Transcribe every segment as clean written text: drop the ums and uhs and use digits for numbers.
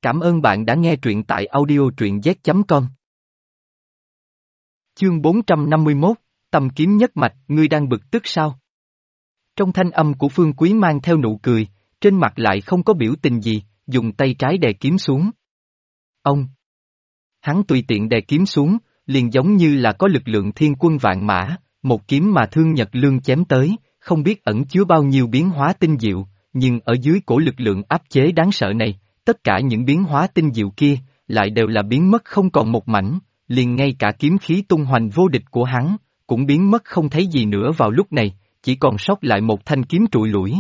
Cảm ơn bạn đã nghe truyện tại audio truyện z.com. Chương 451, Tầm kiếm nhất mạch, ngươi đang bực tức sao? Trong thanh âm của Phương Quý mang theo nụ cười, trên mặt lại không có biểu tình gì, dùng tay trái đè kiếm xuống. Ông! Hắn tùy tiện đè kiếm xuống, liền giống như là có lực lượng thiên quân vạn mã, một kiếm mà Thương Nhật Lương chém tới, không biết ẩn chứa bao nhiêu biến hóa tinh diệu, nhưng ở dưới cổ lực lượng áp chế đáng sợ này, tất cả những biến hóa tinh diệu kia, lại đều là biến mất không còn một mảnh, liền ngay cả kiếm khí tung hoành vô địch của hắn, cũng biến mất không thấy gì nữa vào lúc này, chỉ còn sót lại một thanh kiếm trụi lủi.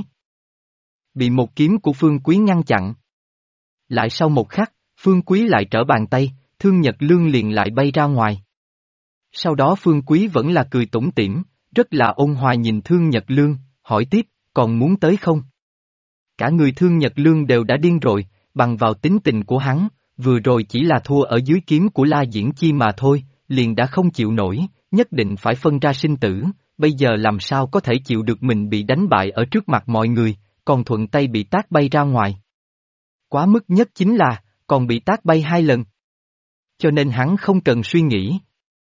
Bị một kiếm của Phương Quý ngăn chặn. Lại sau một khắc, Phương Quý lại trở bàn tay, Thương Nhật Lương liền lại bay ra ngoài. Sau đó Phương Quý vẫn là cười tủm tỉm, rất là ôn hòa nhìn Thương Nhật Lương, hỏi tiếp, còn muốn tới không? Cả người Thương Nhật Lương đều đã điên rồi, bằng vào tính tình của hắn, vừa rồi chỉ là thua ở dưới kiếm của La Diễn Chi mà thôi, liền đã không chịu nổi, nhất định phải phân ra sinh tử, bây giờ làm sao có thể chịu được mình bị đánh bại ở trước mặt mọi người, còn thuận tay bị tát bay ra ngoài. Quá mức nhất chính là, còn bị tát bay 2 lần. Cho nên hắn không cần suy nghĩ.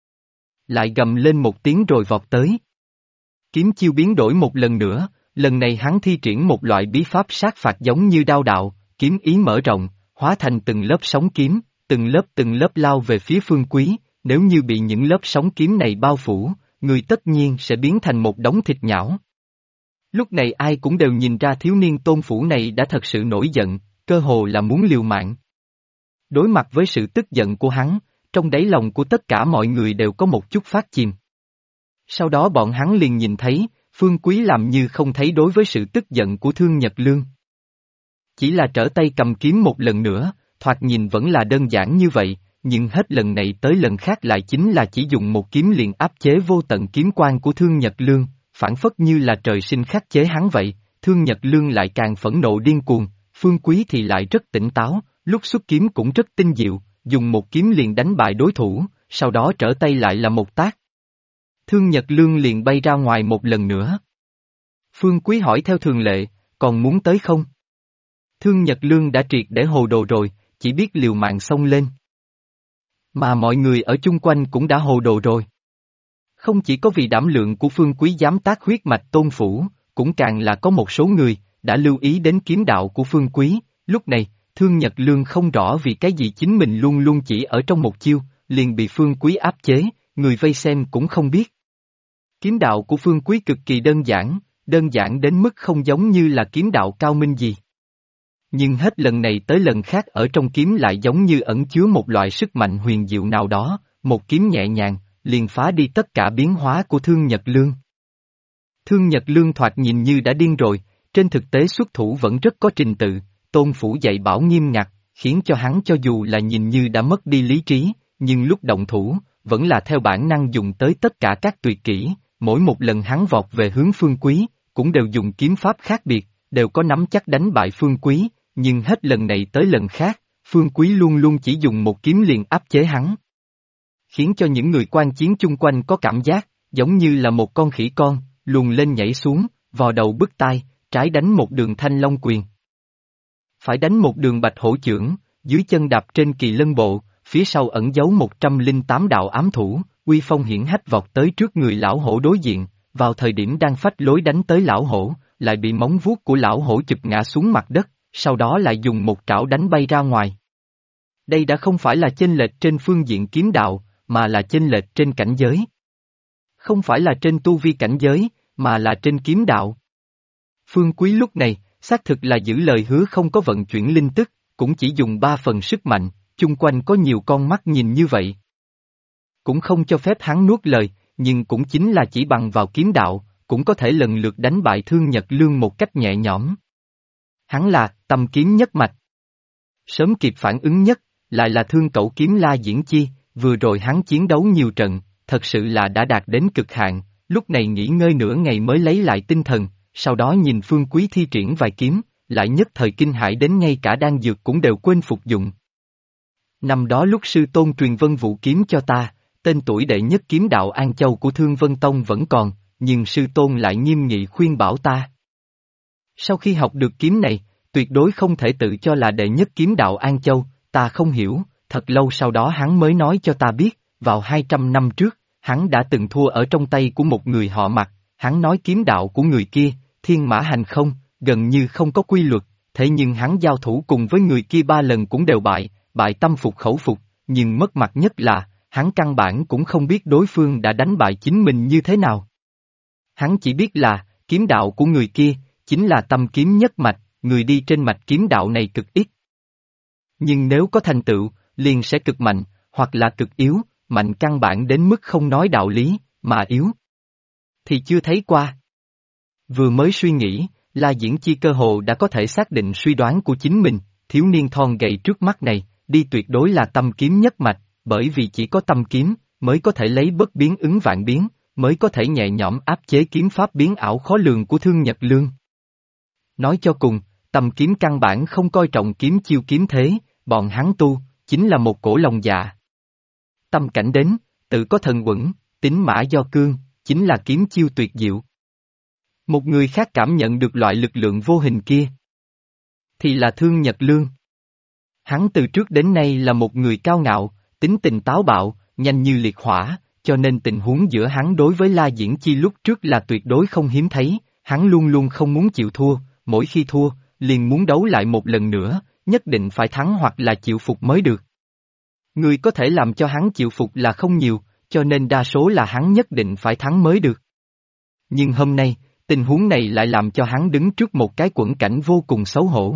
Lại gầm lên một tiếng rồi vọt tới. Kiếm chiêu biến đổi một lần nữa, lần này hắn thi triển một loại bí pháp sát phạt giống như đao đạo, kiếm ý mở rộng, hóa thành từng lớp sóng kiếm, từng lớp lao về phía Phương Quý, nếu như bị những lớp sóng kiếm này bao phủ, người tất nhiên sẽ biến thành một đống thịt nhão. Lúc này ai cũng đều nhìn ra thiếu niên Tôn Phủ này đã thật sự nổi giận, cơ hồ là muốn liều mạng. Đối mặt với sự tức giận của hắn, trong đáy lòng của tất cả mọi người đều có một chút phát chìm. Sau đó bọn hắn liền nhìn thấy, Phương Quý làm như không thấy đối với sự tức giận của Thương Nhật Lương. Chỉ là trở tay cầm kiếm một lần nữa, thoạt nhìn vẫn là đơn giản như vậy, nhưng hết lần này tới lần khác lại chính là chỉ dùng một kiếm liền áp chế vô tận kiếm quang của Thương Nhật Lương, phản phất như là trời sinh khắc chế hắn vậy. Thương Nhật Lương lại càng phẫn nộ điên cuồng, Phương Quý thì lại rất tỉnh táo, lúc xuất kiếm cũng rất tinh diệu, dùng một kiếm liền đánh bại đối thủ, sau đó trở tay lại là một tát. Thương Nhật Lương liền bay ra ngoài một lần nữa. Phương Quý hỏi theo thường lệ, còn muốn tới không? Thương Nhật Lương đã triệt để hồ đồ rồi, chỉ biết liều mạng xông lên. Mà mọi người ở chung quanh cũng đã hồ đồ rồi. Không chỉ có vì đảm lượng của Phương Quý dám tác huyết mạch Tôn Phủ, cũng càng là có một số người, đã lưu ý đến kiếm đạo của Phương Quý, lúc này, Thương Nhật Lương không rõ vì cái gì chính mình luôn luôn chỉ ở trong một chiêu, liền bị Phương Quý áp chế, người vây xem cũng không biết. Kiếm đạo của Phương Quý cực kỳ đơn giản đến mức không giống như là kiếm đạo cao minh gì. Nhưng hết lần này tới lần khác ở trong kiếm lại giống như ẩn chứa một loại sức mạnh huyền diệu nào đó, một kiếm nhẹ nhàng, liền phá đi tất cả biến hóa của Thương Nhật Lương. Thương Nhật Lương thoạt nhìn như đã điên rồi, trên thực tế xuất thủ vẫn rất có trình tự, Tôn Phủ dạy bảo nghiêm ngặt, khiến cho hắn cho dù là nhìn như đã mất đi lý trí, nhưng lúc động thủ, vẫn là theo bản năng dùng tới tất cả các tuyệt kỹ, mỗi một lần hắn vọt về hướng Phương Quý, cũng đều dùng kiếm pháp khác biệt, đều có nắm chắc đánh bại Phương Quý, nhưng hết lần này tới lần khác, Phương Quý luôn luôn chỉ dùng một kiếm liền áp chế hắn. Khiến cho những người quan chiến chung quanh có cảm giác, giống như là một con khỉ con, luồn lên nhảy xuống, vò đầu bứt tai, trái đánh một đường Thanh Long quyền. Phải đánh một đường Bạch Hổ chưởng, dưới chân đạp trên Kỳ Lân bộ, phía sau ẩn giấu 108 đạo ám thủ, uy phong hiển hách vọt tới trước người lão hổ đối diện, vào thời điểm đang phách lối đánh tới lão hổ, lại bị móng vuốt của lão hổ chụp ngã xuống mặt đất, sau đó lại dùng một trảo đánh bay ra ngoài. Đây đã không phải là chênh lệch trên phương diện kiếm đạo, mà là chênh lệch trên cảnh giới. Không phải là trên tu vi cảnh giới, mà là trên kiếm đạo. Phương Quý lúc này, xác thực là giữ lời hứa không có vận chuyển linh tức, cũng chỉ dùng 3 phần sức mạnh, chung quanh có nhiều con mắt nhìn như vậy. Cũng không cho phép hắn nuốt lời, nhưng cũng chính là chỉ bằng vào kiếm đạo, cũng có thể lần lượt đánh bại Thương Nhật Lương một cách nhẹ nhõm. Hắn là Tầm kiếm nhất mạch. Sớm kịp phản ứng nhất, lại là Thương Cẩu kiếm La Diễn Chi, vừa rồi hắn chiến đấu nhiều trận, thật sự là đã đạt đến cực hạn, lúc này nghỉ ngơi nửa ngày mới lấy lại tinh thần, sau đó nhìn Phương Quý thi triển vài kiếm, lại nhất thời kinh hãi đến ngay cả đan dược cũng đều quên phục dụng. Năm đó lúc sư tôn truyền Vân Vũ kiếm cho ta, tên tuổi đệ nhất kiếm đạo An Châu của Thương Vân Tông vẫn còn, nhưng sư tôn lại nghiêm nghị khuyên bảo ta. Sau khi học được kiếm này, tuyệt đối không thể tự cho là đệ nhất kiếm đạo An Châu, ta không hiểu, thật lâu sau đó hắn mới nói cho ta biết, vào 200 năm trước, hắn đã từng thua ở trong tay của một người họ Mạc, hắn nói kiếm đạo của người kia, thiên mã hành không, gần như không có quy luật, thế nhưng hắn giao thủ cùng với người kia 3 lần cũng đều bại, bại tâm phục khẩu phục, nhưng mất mặt nhất là, hắn căn bản cũng không biết đối phương đã đánh bại chính mình như thế nào. Hắn chỉ biết là, kiếm đạo của người kia, chính là tâm kiếm nhất mạch, người đi trên mạch kiếm đạo này cực ít. Nhưng nếu có thành tựu, liền sẽ cực mạnh, hoặc là cực yếu, mạnh căn bản đến mức không nói đạo lý, mà yếu thì chưa thấy qua. Vừa mới suy nghĩ, La Diễn Chi cơ hồ đã có thể xác định suy đoán của chính mình, thiếu niên thon gầy trước mắt này, đi tuyệt đối là tâm kiếm nhất mạch, bởi vì chỉ có tâm kiếm, mới có thể lấy bất biến ứng vạn biến, mới có thể nhẹ nhõm áp chế kiếm pháp biến ảo khó lường của Thương Nhật Lương. Nói cho cùng, tâm kiếm căn bản không coi trọng kiếm chiêu kiếm thế, bọn hắn tu, chính là một cổ lòng dạ. Tâm cảnh đến, tự có thần uẩn, tính mã do cương, chính là kiếm chiêu tuyệt diệu. Một người khác cảm nhận được loại lực lượng vô hình kia, thì là Thương Nhật Lương. Hắn từ trước đến nay là một người cao ngạo, tính tình táo bạo, nhanh như liệt hỏa, cho nên tình huống giữa hắn đối với La Diễn Chi lúc trước là tuyệt đối không hiếm thấy, hắn luôn luôn không muốn chịu thua, mỗi khi thua, liền muốn đấu lại một lần nữa, nhất định phải thắng hoặc là chịu phục mới được. Người có thể làm cho hắn chịu phục là không nhiều, cho nên đa số là hắn nhất định phải thắng mới được. Nhưng hôm nay, tình huống này lại làm cho hắn đứng trước một cái quẫn cảnh vô cùng xấu hổ.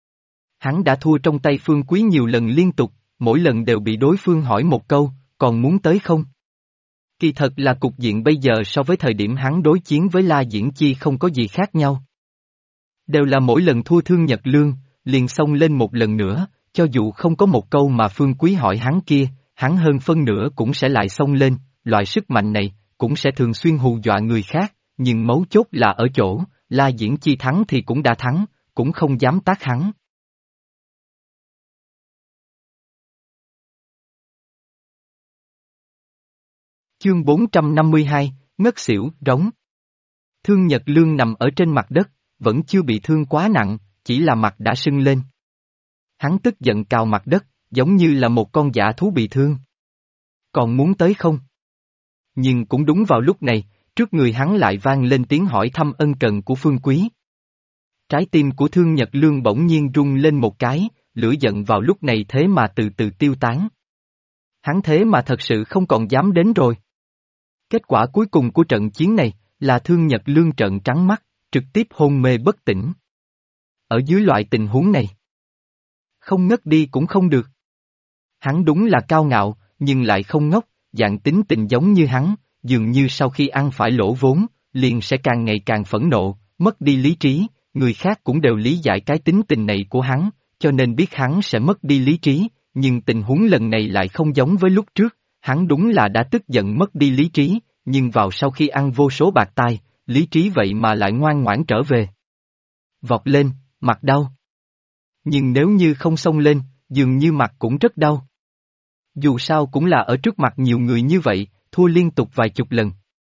Hắn đã thua trong tay Phương Quý nhiều lần liên tục, mỗi lần đều bị đối phương hỏi một câu, còn muốn tới không? Kỳ thật là cục diện bây giờ so với thời điểm hắn đối chiến với La Diễn Chi không có gì khác nhau. Đều là mỗi lần thua Thương Nhật Lương, liền xông lên một lần nữa, cho dù không có một câu mà Phương Quý hỏi hắn kia, hắn hơn phân nửa cũng sẽ lại xông lên, loại sức mạnh này, cũng sẽ thường xuyên hù dọa người khác, nhưng mấu chốt là ở chỗ, La Diễn Chi thắng thì cũng đã thắng, cũng không dám tác hắn. Chương 452, ngất xỉu, rống. Thương Nhật Lương nằm ở trên mặt đất, vẫn chưa bị thương quá nặng, chỉ là mặt đã sưng lên. Hắn tức giận cào mặt đất, giống như là một con dã thú bị thương. Còn muốn tới không? Nhưng cũng đúng vào lúc này, trước người hắn lại vang lên tiếng hỏi thăm ân cần của Phương Quý. Trái tim của Thương Nhật Lương bỗng nhiên rung lên một cái, lửa giận vào lúc này thế mà từ từ tiêu tán. Hắn thế mà thật sự không còn dám đến rồi. Kết quả cuối cùng của trận chiến này, là Thương Nhật Lương trợn trắng mắt, trực tiếp hôn mê bất tỉnh. Ở dưới loại tình huống này, không ngất đi cũng không được. Hắn đúng là cao ngạo, nhưng lại không ngốc, dạng tính tình giống như hắn, dường như sau khi ăn phải lỗ vốn, liền sẽ càng ngày càng phẫn nộ, mất đi lý trí, người khác cũng đều lý giải cái tính tình này của hắn, cho nên biết hắn sẽ mất đi lý trí, nhưng tình huống lần này lại không giống với lúc trước, hắn đúng là đã tức giận mất đi lý trí, nhưng vào sau khi ăn vô số bạc tai, lý trí vậy mà lại ngoan ngoãn trở về. Vọt lên, mặt đau. Nhưng nếu như không xông lên, dường như mặt cũng rất đau. Dù sao cũng là ở trước mặt nhiều người như vậy, thua liên tục vài chục lần.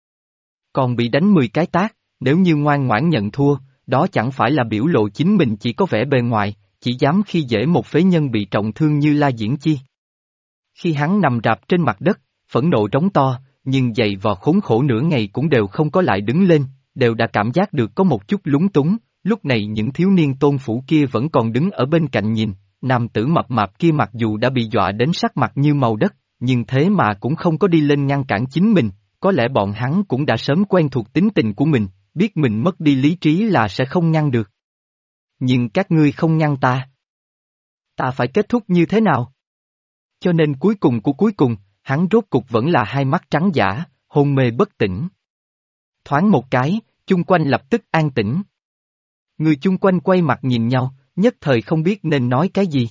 Còn bị đánh 10 cái tát, nếu như ngoan ngoãn nhận thua, đó chẳng phải là biểu lộ chính mình chỉ có vẻ bề ngoài, chỉ dám khi dễ một phế nhân bị trọng thương như La Diễn Chi. Khi hắn nằm rạp trên mặt đất, phẫn nộ trống to, nhưng giày vò khốn khổ nửa ngày cũng đều không có lại đứng lên, đều đã cảm giác được có một chút lúng túng, lúc này những thiếu niên tôn phủ kia vẫn còn đứng ở bên cạnh nhìn, nam tử mập mạp kia mặc dù đã bị dọa đến sắc mặt như màu đất, nhưng thế mà cũng không có đi lên ngăn cản chính mình, có lẽ bọn hắn cũng đã sớm quen thuộc tính tình của mình, biết mình mất đi lý trí là sẽ không ngăn được. Nhưng các ngươi không ngăn ta. Ta phải kết thúc như thế nào? Cho nên cuối cùng của cuối cùng, hắn rốt cục vẫn là hai mắt trắng dã, hôn mê bất tỉnh. Thoáng một cái, chung quanh lập tức an tĩnh. Người chung quanh quay mặt nhìn nhau, nhất thời không biết nên nói cái gì.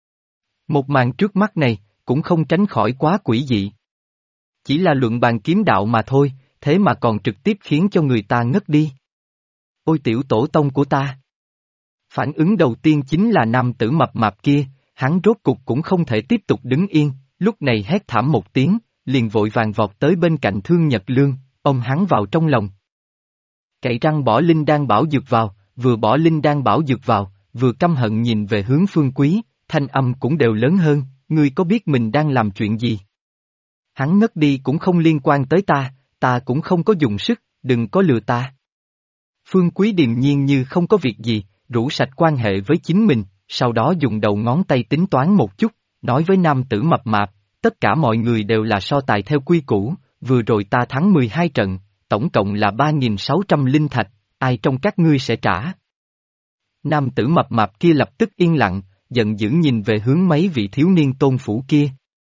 Một màn trước mắt này, cũng không tránh khỏi quá quỷ dị. Chỉ là luận bàn kiếm đạo mà thôi, thế mà còn trực tiếp khiến cho người ta ngất đi. Ôi tiểu tổ tông của ta! Phản ứng đầu tiên chính là nam tử mập mạp kia, hắn rốt cục cũng không thể tiếp tục đứng yên, lúc này hét thảm một tiếng, liền vội vàng vọt tới bên cạnh Thương Nhật Lương, ôm hắn vào trong lòng. Cậy răng bỏ linh đan bảo dược vào, vừa bỏ linh đan bảo dược vào, vừa căm hận nhìn về hướng Phương Quý, thanh âm cũng đều lớn hơn, ngươi có biết mình đang làm chuyện gì? Hắn ngất đi cũng không liên quan tới ta cũng không có dùng sức, đừng có lừa ta. Phương Quý điềm nhiên như không có việc gì, rũ sạch quan hệ với chính mình, sau đó dùng đầu ngón tay tính toán một chút, nói với nam tử mập mạp, tất cả mọi người đều là so tài theo quy củ, vừa rồi ta thắng 12 trận, tổng cộng là 3.600 linh thạch, ai trong các ngươi sẽ trả? Nam tử mập mạp kia lập tức yên lặng, giận dữ nhìn về hướng mấy vị thiếu niên tôn phủ kia.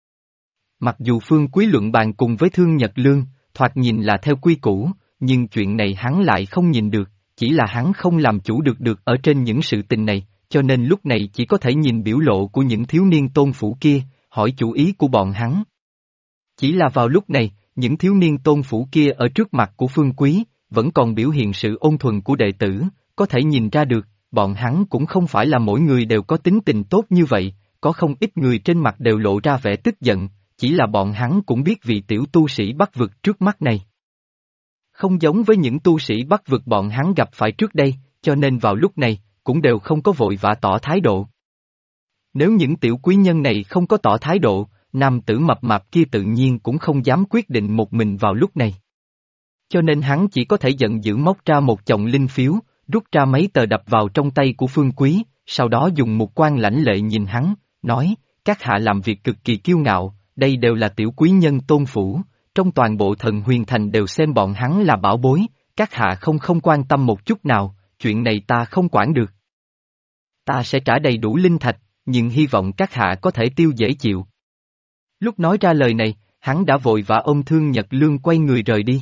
Mặc dù Phương Quý luận bàn cùng với Thương Nhật Lương, thoạt nhìn là theo quy củ, nhưng chuyện này hắn lại không nhìn được, chỉ là hắn không làm chủ được ở trên những sự tình này, cho nên lúc này chỉ có thể nhìn biểu lộ của những thiếu niên tôn phủ kia, hỏi chủ ý của bọn hắn. Chỉ là vào lúc này, những thiếu niên tôn phủ kia ở trước mặt của Phương Quý, vẫn còn biểu hiện sự ôn thuần của đệ tử, có thể nhìn ra được, bọn hắn cũng không phải là mỗi người đều có tính tình tốt như vậy, có không ít người trên mặt đều lộ ra vẻ tức giận, chỉ là bọn hắn cũng biết vị tiểu tu sĩ Bắc vực trước mắt này. Không giống với những tu sĩ Bắc vực bọn hắn gặp phải trước đây, cho nên vào lúc này, cũng đều không có vội vã tỏ thái độ. Nếu những tiểu quý nhân này không có tỏ thái độ, nam tử mập mạp kia tự nhiên cũng không dám quyết định một mình vào lúc này. Cho nên hắn chỉ có thể giận dữ móc ra một chồng linh phiếu, rút ra mấy tờ đập vào trong tay của Phương Quý, sau đó dùng một quan lãnh lệ nhìn hắn, nói, các hạ làm việc cực kỳ kiêu ngạo, đây đều là tiểu quý nhân tôn phủ, trong toàn bộ Thần Huyền Thành đều xem bọn hắn là bảo bối, các hạ không quan tâm một chút nào, chuyện này ta không quản được. Ta sẽ trả đầy đủ linh thạch, nhưng hy vọng các hạ có thể tiêu dễ chịu. Lúc nói ra lời này, hắn đã vội vã ôm Thương Nhật Lương quay người rời đi.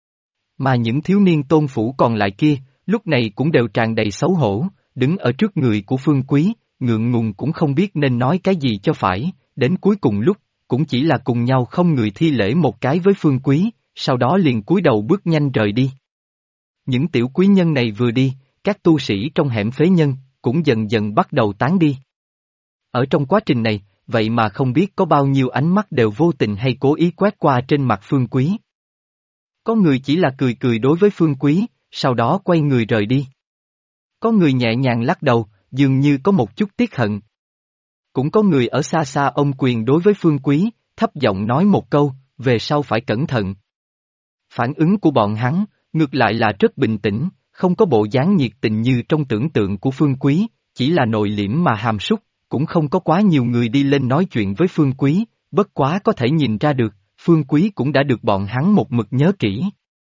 Mà những thiếu niên tôn phủ còn lại kia, lúc này cũng đều tràn đầy xấu hổ, đứng ở trước người của Phương Quý, ngượng ngùng cũng không biết nên nói cái gì cho phải, đến cuối cùng lúc, cũng chỉ là cùng nhau không người thi lễ một cái với Phương Quý, sau đó liền cúi đầu bước nhanh rời đi. Những tiểu quý nhân này vừa đi, các tu sĩ trong hẻm phế nhân, cũng dần dần bắt đầu tán đi. Ở trong quá trình này, vậy mà không biết có bao nhiêu ánh mắt đều vô tình hay cố ý quét qua trên mặt Phương Quý. Có người chỉ là cười cười đối với Phương Quý, sau đó quay người rời đi. Có người nhẹ nhàng lắc đầu, dường như có một chút tiếc hận. Cũng có người ở xa xa ôm quyền đối với Phương Quý, thấp giọng nói một câu, về sau phải cẩn thận. Phản ứng của bọn hắn, ngược lại là rất bình tĩnh, không có bộ dáng nhiệt tình như trong tưởng tượng của Phương Quý, chỉ là nội liễm mà hàm súc, cũng không có quá nhiều người đi lên nói chuyện với Phương Quý, bất quá có thể nhìn ra được, Phương Quý cũng đã được bọn hắn một mực nhớ kỹ.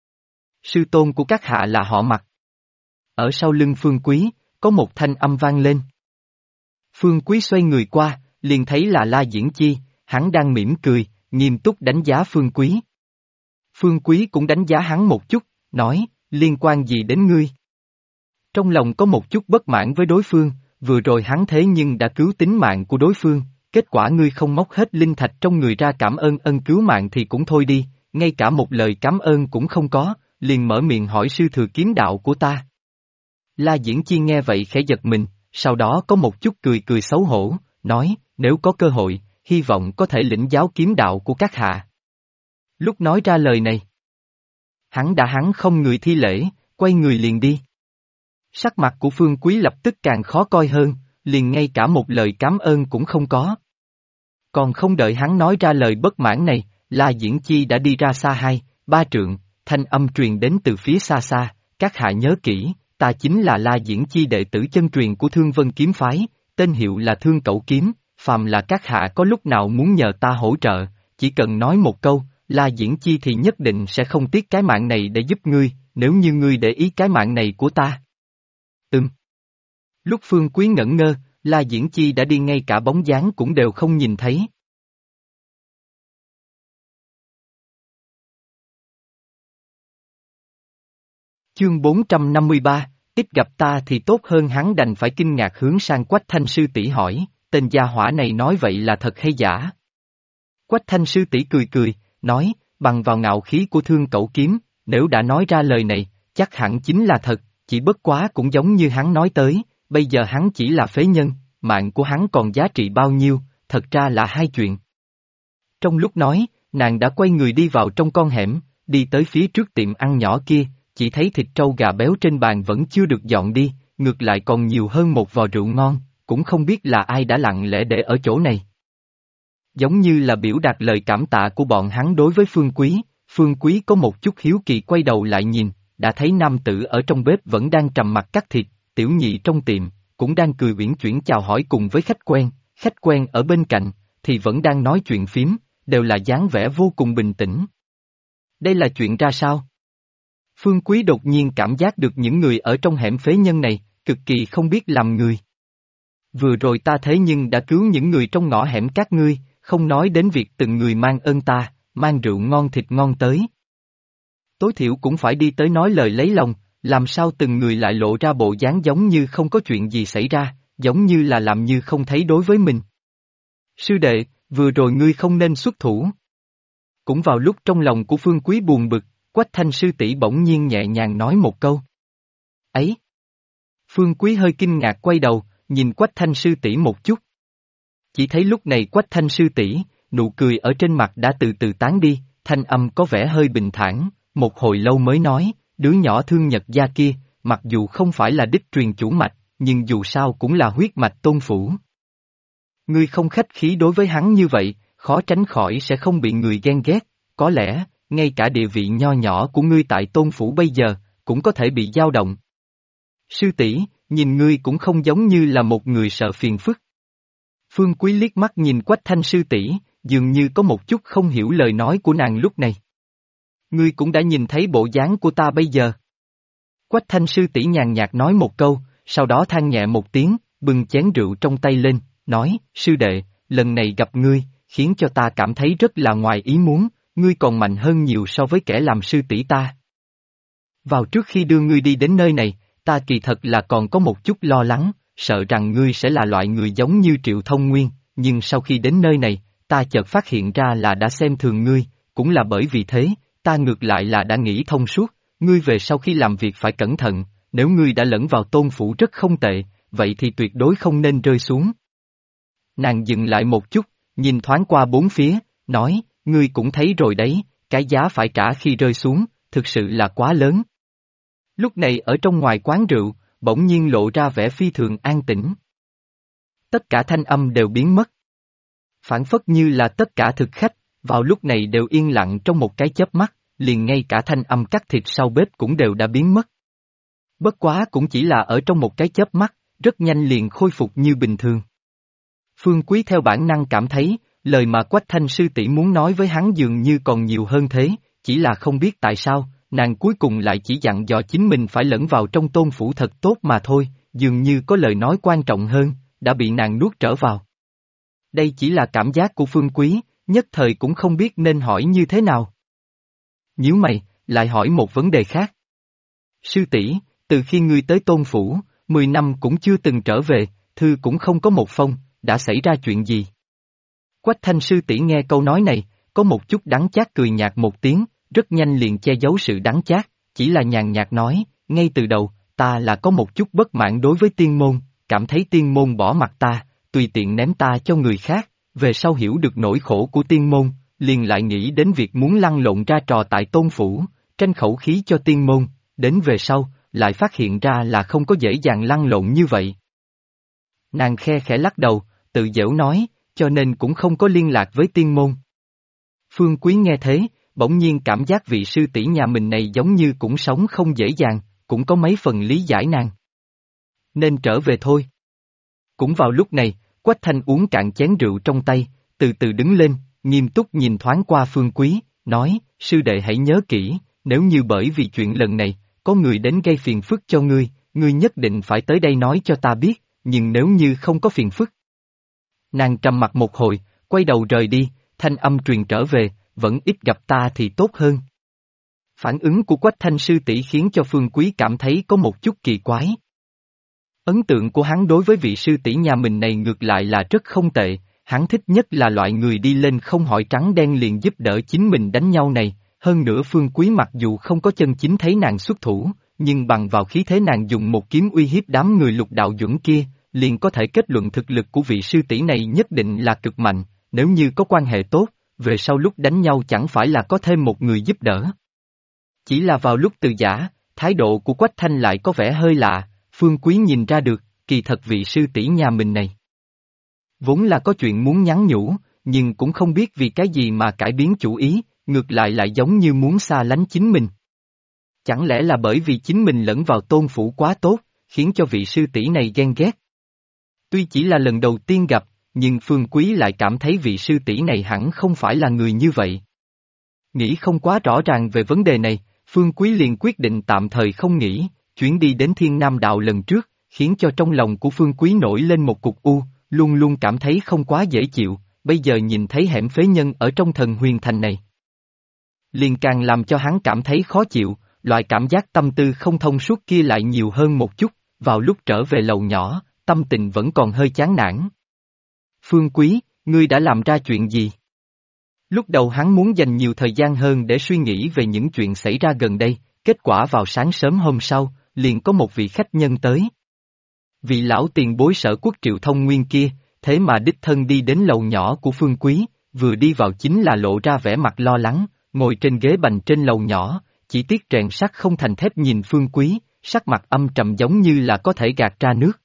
Sư tôn của các hạ là họ Mặc. Ở sau lưng Phương Quý, có một thanh âm vang lên. Phương Quý xoay người qua, liền thấy là La Diễn Chi, hắn đang mỉm cười, nghiêm túc đánh giá Phương Quý. Phương Quý cũng đánh giá hắn một chút, nói, liên quan gì đến ngươi? Trong lòng có một chút bất mãn với đối phương, vừa rồi hắn thế nhưng đã cứu tính mạng của đối phương, kết quả ngươi không móc hết linh thạch trong người ra cảm ơn ân cứu mạng thì cũng thôi đi, ngay cả một lời cảm ơn cũng không có, liền mở miệng hỏi sư thừa kiếm đạo của ta. La Diễn Chi nghe vậy khẽ giật mình, sau đó có một chút cười cười xấu hổ, nói, nếu có cơ hội, hy vọng có thể lĩnh giáo kiếm đạo của các hạ. Lúc nói ra lời này, hắn không người thi lễ, quay người liền đi. Sắc mặt của Phương Quý lập tức càng khó coi hơn, liền ngay cả một lời cảm ơn cũng không có. Còn không đợi hắn nói ra lời bất mãn này, La Diễn Chi đã đi ra xa 2-3 trượng, thanh âm truyền đến từ phía xa xa, các hạ nhớ kỹ, ta chính là La Diễn Chi đệ tử chân truyền của Thương Vân Kiếm Phái, tên hiệu là Thương Cẩu Kiếm, phàm là các hạ có lúc nào muốn nhờ ta hỗ trợ, chỉ cần nói một câu, La Diễn Chi thì nhất định sẽ không tiếc cái mạng này để giúp ngươi, nếu như ngươi để ý cái mạng này của ta. Lúc Phương Quý ngẩn ngơ, La Diễn Chi đã đi ngay cả bóng dáng cũng đều không nhìn thấy. Chương 453, ít gặp ta thì tốt hơn hắn đành phải kinh ngạc hướng sang Quách Thanh sư tỷ hỏi, tên gia hỏa này nói vậy là thật hay giả? Quách Thanh sư tỷ cười cười, nói, bằng vào ngạo khí của Thương Cẩu Kiếm, nếu đã nói ra lời này, chắc hẳn chính là thật, chỉ bất quá cũng giống như hắn nói tới, bây giờ hắn chỉ là phế nhân, mạng của hắn còn giá trị bao nhiêu, thật ra là hai chuyện. Trong lúc nói, nàng đã quay người đi vào trong con hẻm, đi tới phía trước tiệm ăn nhỏ kia, chỉ thấy thịt trâu gà béo trên bàn vẫn chưa được dọn đi, ngược lại còn nhiều hơn một vò rượu ngon, cũng không biết là ai đã lặng lẽ để ở chỗ này. Giống như là biểu đạt lời cảm tạ của bọn hắn đối với Phương Quý có một chút hiếu kỳ quay đầu lại nhìn, đã thấy nam tử ở trong bếp vẫn đang trầm mặc cắt thịt, tiểu nhị trong tiệm, cũng đang cười uyển chuyển chào hỏi cùng với khách quen ở bên cạnh, thì vẫn đang nói chuyện phím, đều là dáng vẻ vô cùng bình tĩnh. Đây là chuyện ra sao? Phương Quý đột nhiên cảm giác được những người ở trong hẻm phế nhân này, cực kỳ không biết làm người. Vừa rồi ta thế nhưng đã cứu những người trong ngõ hẻm các ngươi, không nói đến việc từng người mang ơn ta, mang rượu ngon thịt ngon tới. Tối thiểu cũng phải đi tới nói lời lấy lòng, làm sao từng người lại lộ ra bộ dáng giống như không có chuyện gì xảy ra, giống như là làm như không thấy đối với mình. Sư đệ, vừa rồi ngươi không nên xuất thủ. Cũng vào lúc trong lòng của Phương Quý buồn bực, Quách Thanh sư tỷ bỗng nhiên nhẹ nhàng nói một câu. Ấy! Phương Quý hơi kinh ngạc quay đầu, nhìn Quách Thanh sư tỷ một chút. Chỉ thấy lúc này Quách Thanh sư tỷ, nụ cười ở trên mặt đã từ từ tán đi, thanh âm có vẻ hơi bình thản, một hồi lâu mới nói, đứa nhỏ Thương Nhật gia kia, mặc dù không phải là đích truyền chủ mạch, nhưng dù sao cũng là huyết mạch tôn phủ. Ngươi không khách khí đối với hắn như vậy, khó tránh khỏi sẽ không bị người ghen ghét, có lẽ, ngay cả địa vị nho nhỏ của ngươi tại tôn phủ bây giờ, cũng có thể bị dao động. Sư tỷ, nhìn ngươi cũng không giống như là một người sợ phiền phức. Phương Quý liếc mắt nhìn Quách Thanh sư tỷ, dường như có một chút không hiểu lời nói của nàng lúc này. Ngươi cũng đã nhìn thấy bộ dáng của ta bây giờ. Quách Thanh sư tỷ nhàn nhạt nói một câu, sau đó than nhẹ một tiếng, bưng chén rượu trong tay lên, nói, sư đệ, lần này gặp ngươi, khiến cho ta cảm thấy rất là ngoài ý muốn, ngươi còn mạnh hơn nhiều so với kẻ làm sư tỷ ta. Vào trước khi đưa ngươi đi đến nơi này, ta kỳ thật là còn có một chút lo lắng, sợ rằng ngươi sẽ là loại người giống như Triệu Thông Nguyên, nhưng sau khi đến nơi này, ta chợt phát hiện ra là đã xem thường ngươi, cũng là bởi vì thế, ta ngược lại là đã nghĩ thông suốt, ngươi về sau khi làm việc phải cẩn thận, nếu ngươi đã lẫn vào tôn phủ rất không tệ, vậy thì tuyệt đối không nên rơi xuống. Nàng dừng lại một chút, nhìn thoáng qua bốn phía, nói, ngươi cũng thấy rồi đấy, cái giá phải trả khi rơi xuống, thực sự là quá lớn. Lúc này ở trong ngoài quán rượu, bỗng nhiên lộ ra vẻ phi thường an tĩnh. Tất cả thanh âm đều biến mất. Phản phất như là tất cả thực khách, vào lúc này đều yên lặng trong một cái chớp mắt, liền ngay cả thanh âm cắt thịt sau bếp cũng đều đã biến mất. Bất quá cũng chỉ là ở trong một cái chớp mắt, rất nhanh liền khôi phục như bình thường. Phương Quý theo bản năng cảm thấy, lời mà Quách Thanh sư tỷ muốn nói với hắn dường như còn nhiều hơn thế, chỉ là không biết tại sao, nàng cuối cùng lại chỉ dặn dò chính mình phải lẫn vào trong tôn phủ thật tốt mà thôi, dường như có lời nói quan trọng hơn, đã bị nàng nuốt trở vào. Đây chỉ là cảm giác của Phương Quý, nhất thời cũng không biết nên hỏi như thế nào. Nhíu mày, lại hỏi một vấn đề khác. Sư tỷ, từ khi ngươi tới tôn phủ, 10 năm cũng chưa từng trở về, thư cũng không có một phong, đã xảy ra chuyện gì? Quách Thanh sư tỷ nghe câu nói này, có một chút đắng chát cười nhạt một tiếng, rất nhanh liền che giấu sự đắng chát, chỉ là nhàn nhạt nói, ngay từ đầu, ta là có một chút bất mãn đối với tiên môn, cảm thấy tiên môn bỏ mặt ta, tùy tiện ném ta cho người khác, về sau hiểu được nỗi khổ của tiên môn, liền lại nghĩ đến việc muốn lăn lộn ra trò tại tôn phủ, tranh khẩu khí cho tiên môn, đến về sau, lại phát hiện ra là không có dễ dàng lăn lộn như vậy. Nàng khe khẽ lắc đầu, tự giễu nói, cho nên cũng không có liên lạc với tiên môn. Phương Quý nghe thế, bỗng nhiên cảm giác vị sư tỷ nhà mình này giống như cũng sống không dễ dàng, cũng có mấy phần lý giải nàng. Nên trở về thôi. Cũng vào lúc này, Quách Thanh uống cạn chén rượu trong tay, từ từ đứng lên, nghiêm túc nhìn thoáng qua Phương Quý, nói, sư đệ hãy nhớ kỹ, nếu như bởi vì chuyện lần này, có người đến gây phiền phức cho ngươi, ngươi nhất định phải tới đây nói cho ta biết, nhưng nếu như không có phiền phức. Nàng trầm mặt một hồi, quay đầu rời đi, thanh âm truyền trở về, vẫn ít gặp ta thì tốt hơn. Phản ứng của Quách Thanh sư tỷ khiến cho Phương Quý cảm thấy có một chút kỳ quái. Ấn tượng của hắn đối với vị sư tỷ nhà mình này ngược lại là rất không tệ, hắn thích nhất là loại người đi lên không hỏi trắng đen liền giúp đỡ chính mình đánh nhau này, hơn nữa Phương Quý mặc dù không có chân chính thấy nàng xuất thủ, nhưng bằng vào khí thế nàng dùng một kiếm uy hiếp đám người Lục đạo duẩn kia, liền có thể kết luận thực lực của vị sư tỷ này nhất định là cực mạnh, nếu như có quan hệ tốt, về sau lúc đánh nhau chẳng phải là có thêm một người giúp đỡ. Chỉ là vào lúc từ giã, thái độ của Quách Thanh lại có vẻ hơi lạ, Phương Quý nhìn ra được, kỳ thật vị sư tỷ nhà mình này. Vốn là có chuyện muốn nhắn nhủ, nhưng cũng không biết vì cái gì mà cải biến chủ ý, ngược lại lại giống như muốn xa lánh chính mình. Chẳng lẽ là bởi vì chính mình lẫn vào Tôn phủ quá tốt, khiến cho vị sư tỷ này ghen ghét? Tuy chỉ là lần đầu tiên gặp, nhưng Phương Quý lại cảm thấy vị sư tỷ này hẳn không phải là người như vậy. Nghĩ không quá rõ ràng về vấn đề này, Phương Quý liền quyết định tạm thời không nghĩ, chuyến đi đến Thiên Nam Đạo lần trước, khiến cho trong lòng của Phương Quý nổi lên một cục u, luôn luôn cảm thấy không quá dễ chịu, bây giờ nhìn thấy hẻm phế nhân ở trong Thần Huyền Thành này. Liền càng làm cho hắn cảm thấy khó chịu, loại cảm giác tâm tư không thông suốt kia lại nhiều hơn một chút, vào lúc trở về lầu nhỏ, tâm tình vẫn còn hơi chán nản. Phương Quý, ngươi đã làm ra chuyện gì? Lúc đầu hắn muốn dành nhiều thời gian hơn để suy nghĩ về những chuyện xảy ra gần đây, kết quả vào sáng sớm hôm sau, liền có một vị khách nhân tới. Vị lão tiền bối Sở Quốc Triệu Thông Nguyên kia, thế mà đích thân đi đến lầu nhỏ của Phương Quý, vừa đi vào chính là lộ ra vẻ mặt lo lắng, ngồi trên ghế bành trên lầu nhỏ, chỉ tiếc rèn sắt không thành thép nhìn Phương Quý, sắc mặt âm trầm giống như là có thể gạt ra nước.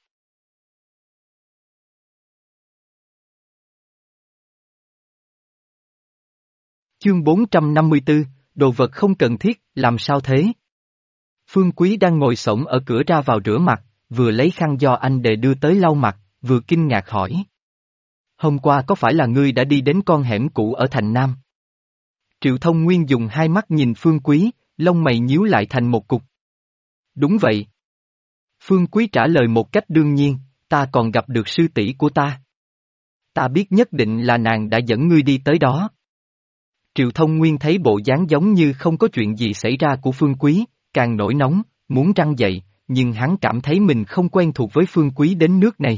Chương 454, đồ vật không cần thiết, làm sao thế? Phương Quý đang ngồi xổm ở cửa ra vào rửa mặt, vừa lấy khăn do anh đệ đưa tới lau mặt, vừa kinh ngạc hỏi. Hôm qua có phải là ngươi đã đi đến con hẻm cũ ở thành Nam? Triệu Thông Nguyên dùng hai mắt nhìn Phương Quý, lông mày nhíu lại thành một cục. Đúng vậy. Phương Quý trả lời một cách đương nhiên, ta còn gặp được sư tỷ của ta. Ta biết nhất định là nàng đã dẫn ngươi đi tới đó. Triệu Thông Nguyên thấy bộ dáng giống như không có chuyện gì xảy ra của Phương Quý, càng nổi nóng, muốn răng dậy, nhưng hắn cảm thấy mình không quen thuộc với Phương Quý đến nước này.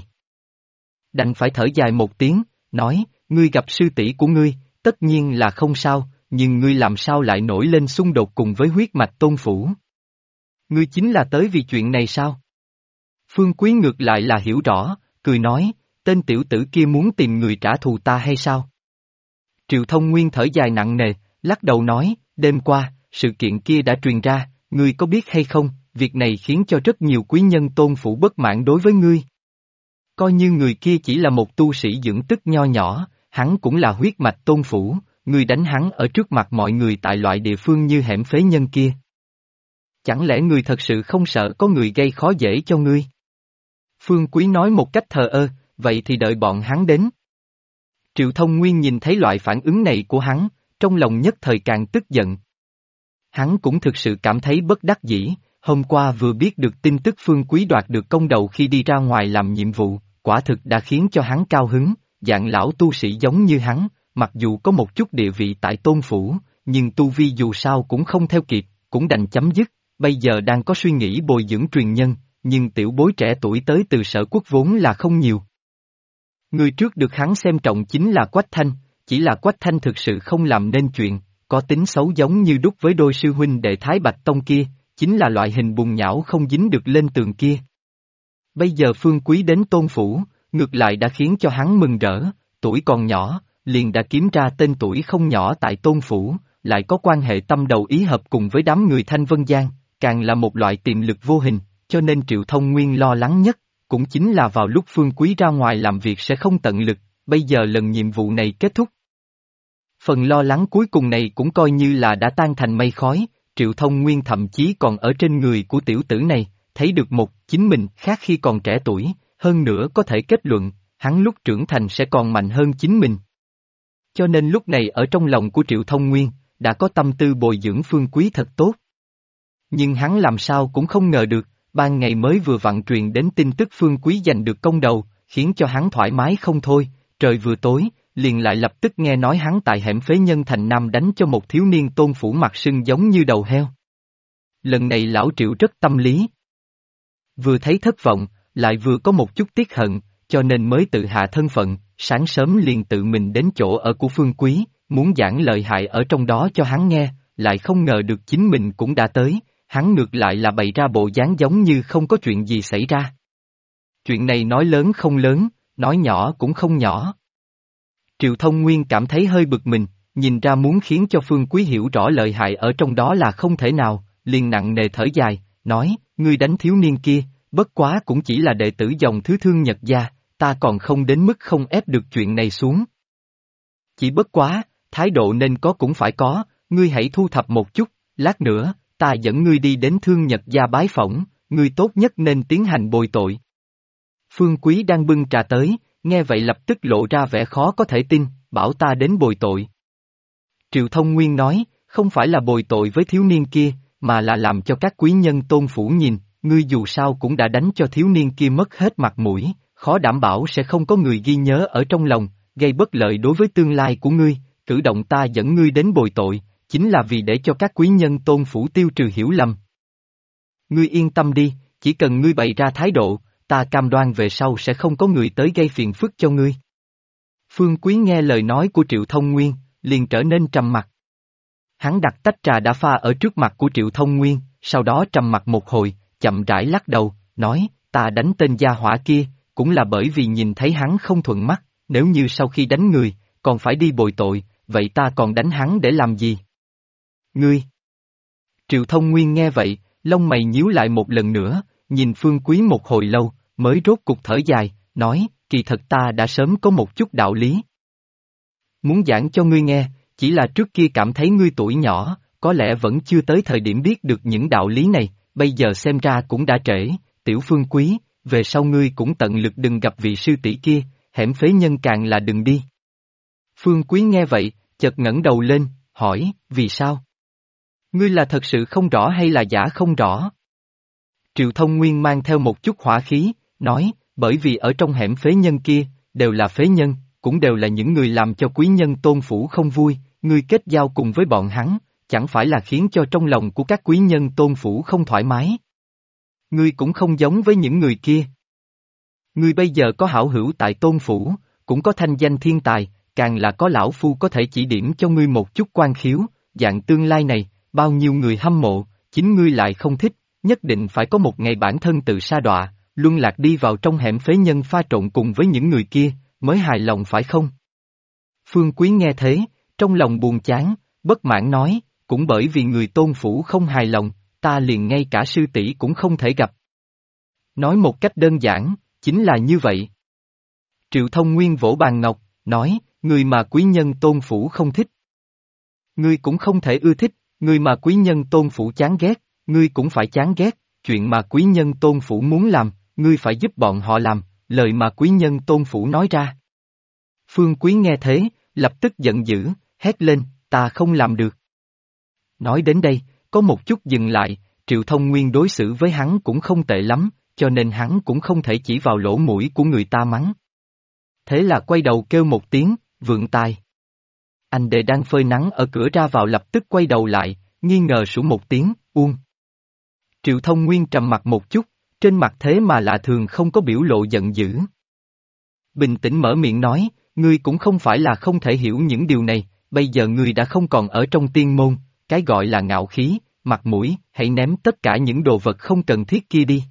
Đành phải thở dài một tiếng, nói, ngươi gặp sư tỷ của ngươi, tất nhiên là không sao, nhưng ngươi làm sao lại nổi lên xung đột cùng với huyết mạch Tôn phủ? Ngươi chính là tới vì chuyện này sao? Phương Quý ngược lại là hiểu rõ, cười nói, tên tiểu tử kia muốn tìm người trả thù ta hay sao? Triệu Thông Nguyên thở dài nặng nề, lắc đầu nói, đêm qua, sự kiện kia đã truyền ra, ngươi có biết hay không, việc này khiến cho rất nhiều quý nhân Tôn phủ bất mãn đối với ngươi. Coi như người kia chỉ là một tu sĩ dưỡng tức nho nhỏ, hắn cũng là huyết mạch Tôn phủ, ngươi đánh hắn ở trước mặt mọi người tại loại địa phương như hẻm phế nhân kia. Chẳng lẽ ngươi thật sự không sợ có người gây khó dễ cho ngươi? Phương Quý nói một cách thờ ơ, vậy thì đợi bọn hắn đến. Triệu Thông Nguyên nhìn thấy loại phản ứng này của hắn, trong lòng nhất thời càng tức giận. Hắn cũng thực sự cảm thấy bất đắc dĩ, hôm qua vừa biết được tin tức Phương Quý đoạt được công đầu khi đi ra ngoài làm nhiệm vụ, quả thực đã khiến cho hắn cao hứng, dạng lão tu sĩ giống như hắn, mặc dù có một chút địa vị tại Tôn phủ, nhưng tu vi dù sao cũng không theo kịp, cũng đành chấm dứt, bây giờ đang có suy nghĩ bồi dưỡng truyền nhân, nhưng tiểu bối trẻ tuổi tới từ Sở Quốc vốn là không nhiều. Người trước được hắn xem trọng chính là Quách Thanh, chỉ là Quách Thanh thực sự không làm nên chuyện, có tính xấu giống như đúc với đôi sư huynh đệ Thái Bạch Tông kia, chính là loại hình bùn nhão không dính được lên tường kia. Bây giờ Phương Quý đến Tôn phủ, ngược lại đã khiến cho hắn mừng rỡ, tuổi còn nhỏ, liền đã kiếm ra tên tuổi không nhỏ tại Tôn phủ, lại có quan hệ tâm đầu ý hợp cùng với đám người Thanh Vân Giang, càng là một loại tiềm lực vô hình, cho nên Triệu Thông Nguyên lo lắng nhất, cũng chính là vào lúc Phương Quý ra ngoài làm việc sẽ không tận lực, bây giờ lần nhiệm vụ này kết thúc. Phần lo lắng cuối cùng này cũng coi như là đã tan thành mây khói, Triệu Thông Nguyên thậm chí còn ở trên người của tiểu tử này, thấy được chính mình khác khi còn trẻ tuổi, hơn nữa có thể kết luận, hắn lúc trưởng thành sẽ còn mạnh hơn chính mình. Cho nên lúc này ở trong lòng của Triệu Thông Nguyên, đã có tâm tư bồi dưỡng Phương Quý thật tốt. Nhưng hắn làm sao cũng không ngờ được, ban ngày mới vừa vặn truyền đến tin tức Phương Quý giành được công đầu, khiến cho hắn thoải mái không thôi, trời vừa tối, liền lại lập tức nghe nói hắn tại hẻm phế nhân thành Nam đánh cho một thiếu niên Tôn phủ mặt sưng giống như đầu heo. Lần này lão Triệu rất tâm lý. Vừa thấy thất vọng, lại vừa có một chút tiếc hận, cho nên mới tự hạ thân phận, sáng sớm liền tự mình đến chỗ ở của Phương Quý, muốn giảng lợi hại ở trong đó cho hắn nghe, lại không ngờ được chính mình cũng đã tới, hắn ngược lại là bày ra bộ dáng giống như không có chuyện gì xảy ra. Chuyện này nói lớn không lớn, nói nhỏ cũng không nhỏ. Triệu Thông Nguyên cảm thấy hơi bực mình, nhìn ra muốn khiến cho Phương Quý hiểu rõ lợi hại ở trong đó là không thể nào, liền nặng nề thở dài, nói, ngươi đánh thiếu niên kia, bất quá cũng chỉ là đệ tử dòng thứ Thương Nhật gia, ta còn không đến mức không ép được chuyện này xuống. Chỉ bất quá, thái độ nên có cũng phải có, ngươi hãy thu thập một chút, lát nữa, ta dẫn ngươi đi đến Thương Nhật gia bái phỏng, ngươi tốt nhất nên tiến hành bồi tội. Phương Quý đang bưng trà tới, nghe vậy lập tức lộ ra vẻ khó có thể tin, bảo ta đến bồi tội. Triệu Thông Nguyên nói, không phải là bồi tội với thiếu niên kia, mà là làm cho các quý nhân Tôn phủ nhìn, ngươi dù sao cũng đã đánh cho thiếu niên kia mất hết mặt mũi, khó đảm bảo sẽ không có người ghi nhớ ở trong lòng, gây bất lợi đối với tương lai của ngươi, cử động ta dẫn ngươi đến bồi tội, chính là vì để cho các quý nhân Tôn phủ tiêu trừ hiểu lầm. Ngươi yên tâm đi, chỉ cần ngươi bày ra thái độ, ta cam đoan về sau sẽ không có người tới gây phiền phức cho ngươi. Phương Quý nghe lời nói của Triệu Thông Nguyên, liền trở nên trầm mặc. Hắn đặt tách trà đã pha ở trước mặt của Triệu Thông Nguyên, sau đó trầm mặc một hồi, chậm rãi lắc đầu, nói, ta đánh tên gia hỏa kia, cũng là bởi vì nhìn thấy hắn không thuận mắt, nếu như sau khi đánh người, còn phải đi bồi tội, vậy ta còn đánh hắn để làm gì? Ngươi! Triệu Thông Nguyên nghe vậy, lông mày nhíu lại một lần nữa, nhìn Phương Quý một hồi lâu, mới rốt cục thở dài, nói, kỳ thật ta đã sớm có một chút đạo lý. Muốn giảng cho ngươi nghe, chỉ là trước kia cảm thấy ngươi tuổi nhỏ, có lẽ vẫn chưa tới thời điểm biết được những đạo lý này, bây giờ xem ra cũng đã trễ, tiểu Phương Quý, về sau ngươi cũng tận lực đừng gặp vị sư tỷ kia, hẻm phế nhân càng là đừng đi. Phương Quý nghe vậy, chợt ngẩng đầu lên, hỏi, vì sao? Ngươi là thật sự không rõ hay là giả không rõ? Triệu Thông Nguyên mang theo một chút hỏa khí, nói, bởi vì ở trong hẻm phế nhân kia, đều là phế nhân, cũng đều là những người làm cho quý nhân Tôn phủ không vui, ngươi kết giao cùng với bọn hắn, chẳng phải là khiến cho trong lòng của các quý nhân Tôn phủ không thoải mái. Ngươi cũng không giống với những người kia. Ngươi bây giờ có hảo hữu tại Tôn phủ, cũng có thanh danh thiên tài, càng là có lão phu có thể chỉ điểm cho ngươi một chút quan khiếu, dạng tương lai này, bao nhiêu người hâm mộ, chính ngươi lại không thích, nhất định phải có một ngày bản thân tự sa đọa, luân lạc đi vào trong hẻm phế nhân pha trộn cùng với những người kia, mới hài lòng phải không? Phương Quý nghe thế, trong lòng buồn chán, bất mãn nói, cũng bởi vì người Tôn phủ không hài lòng, ta liền ngay cả sư tỷ cũng không thể gặp. Nói một cách đơn giản, chính là như vậy. Triệu Thông Nguyên vỗ bàn ngọc, nói, người mà quý nhân Tôn phủ không thích. Ngươi cũng không thể ưa thích, người mà quý nhân Tôn phủ chán ghét, ngươi cũng phải chán ghét, chuyện mà quý nhân Tôn phủ muốn làm, ngươi phải giúp bọn họ làm, lời mà quý nhân Tôn phủ nói ra. Phương Quý nghe thế, lập tức giận dữ, hét lên, ta không làm được. Nói đến đây, có một chút dừng lại, Triệu Thông Nguyên đối xử với hắn cũng không tệ lắm, cho nên hắn cũng không thể chỉ vào lỗ mũi của người ta mắng. Thế là quay đầu kêu một tiếng, vượng tài. Anh đệ đang phơi nắng ở cửa ra vào lập tức quay đầu lại, nghi ngờ sủa một tiếng, uông. Triệu Thông Nguyên trầm mặt một chút, trên mặt thế mà lạ thường không có biểu lộ giận dữ. Bình tĩnh mở miệng nói, ngươi cũng không phải là không thể hiểu những điều này, bây giờ ngươi đã không còn ở trong tiên môn, cái gọi là ngạo khí, mặt mũi, hãy ném tất cả những đồ vật không cần thiết kia đi.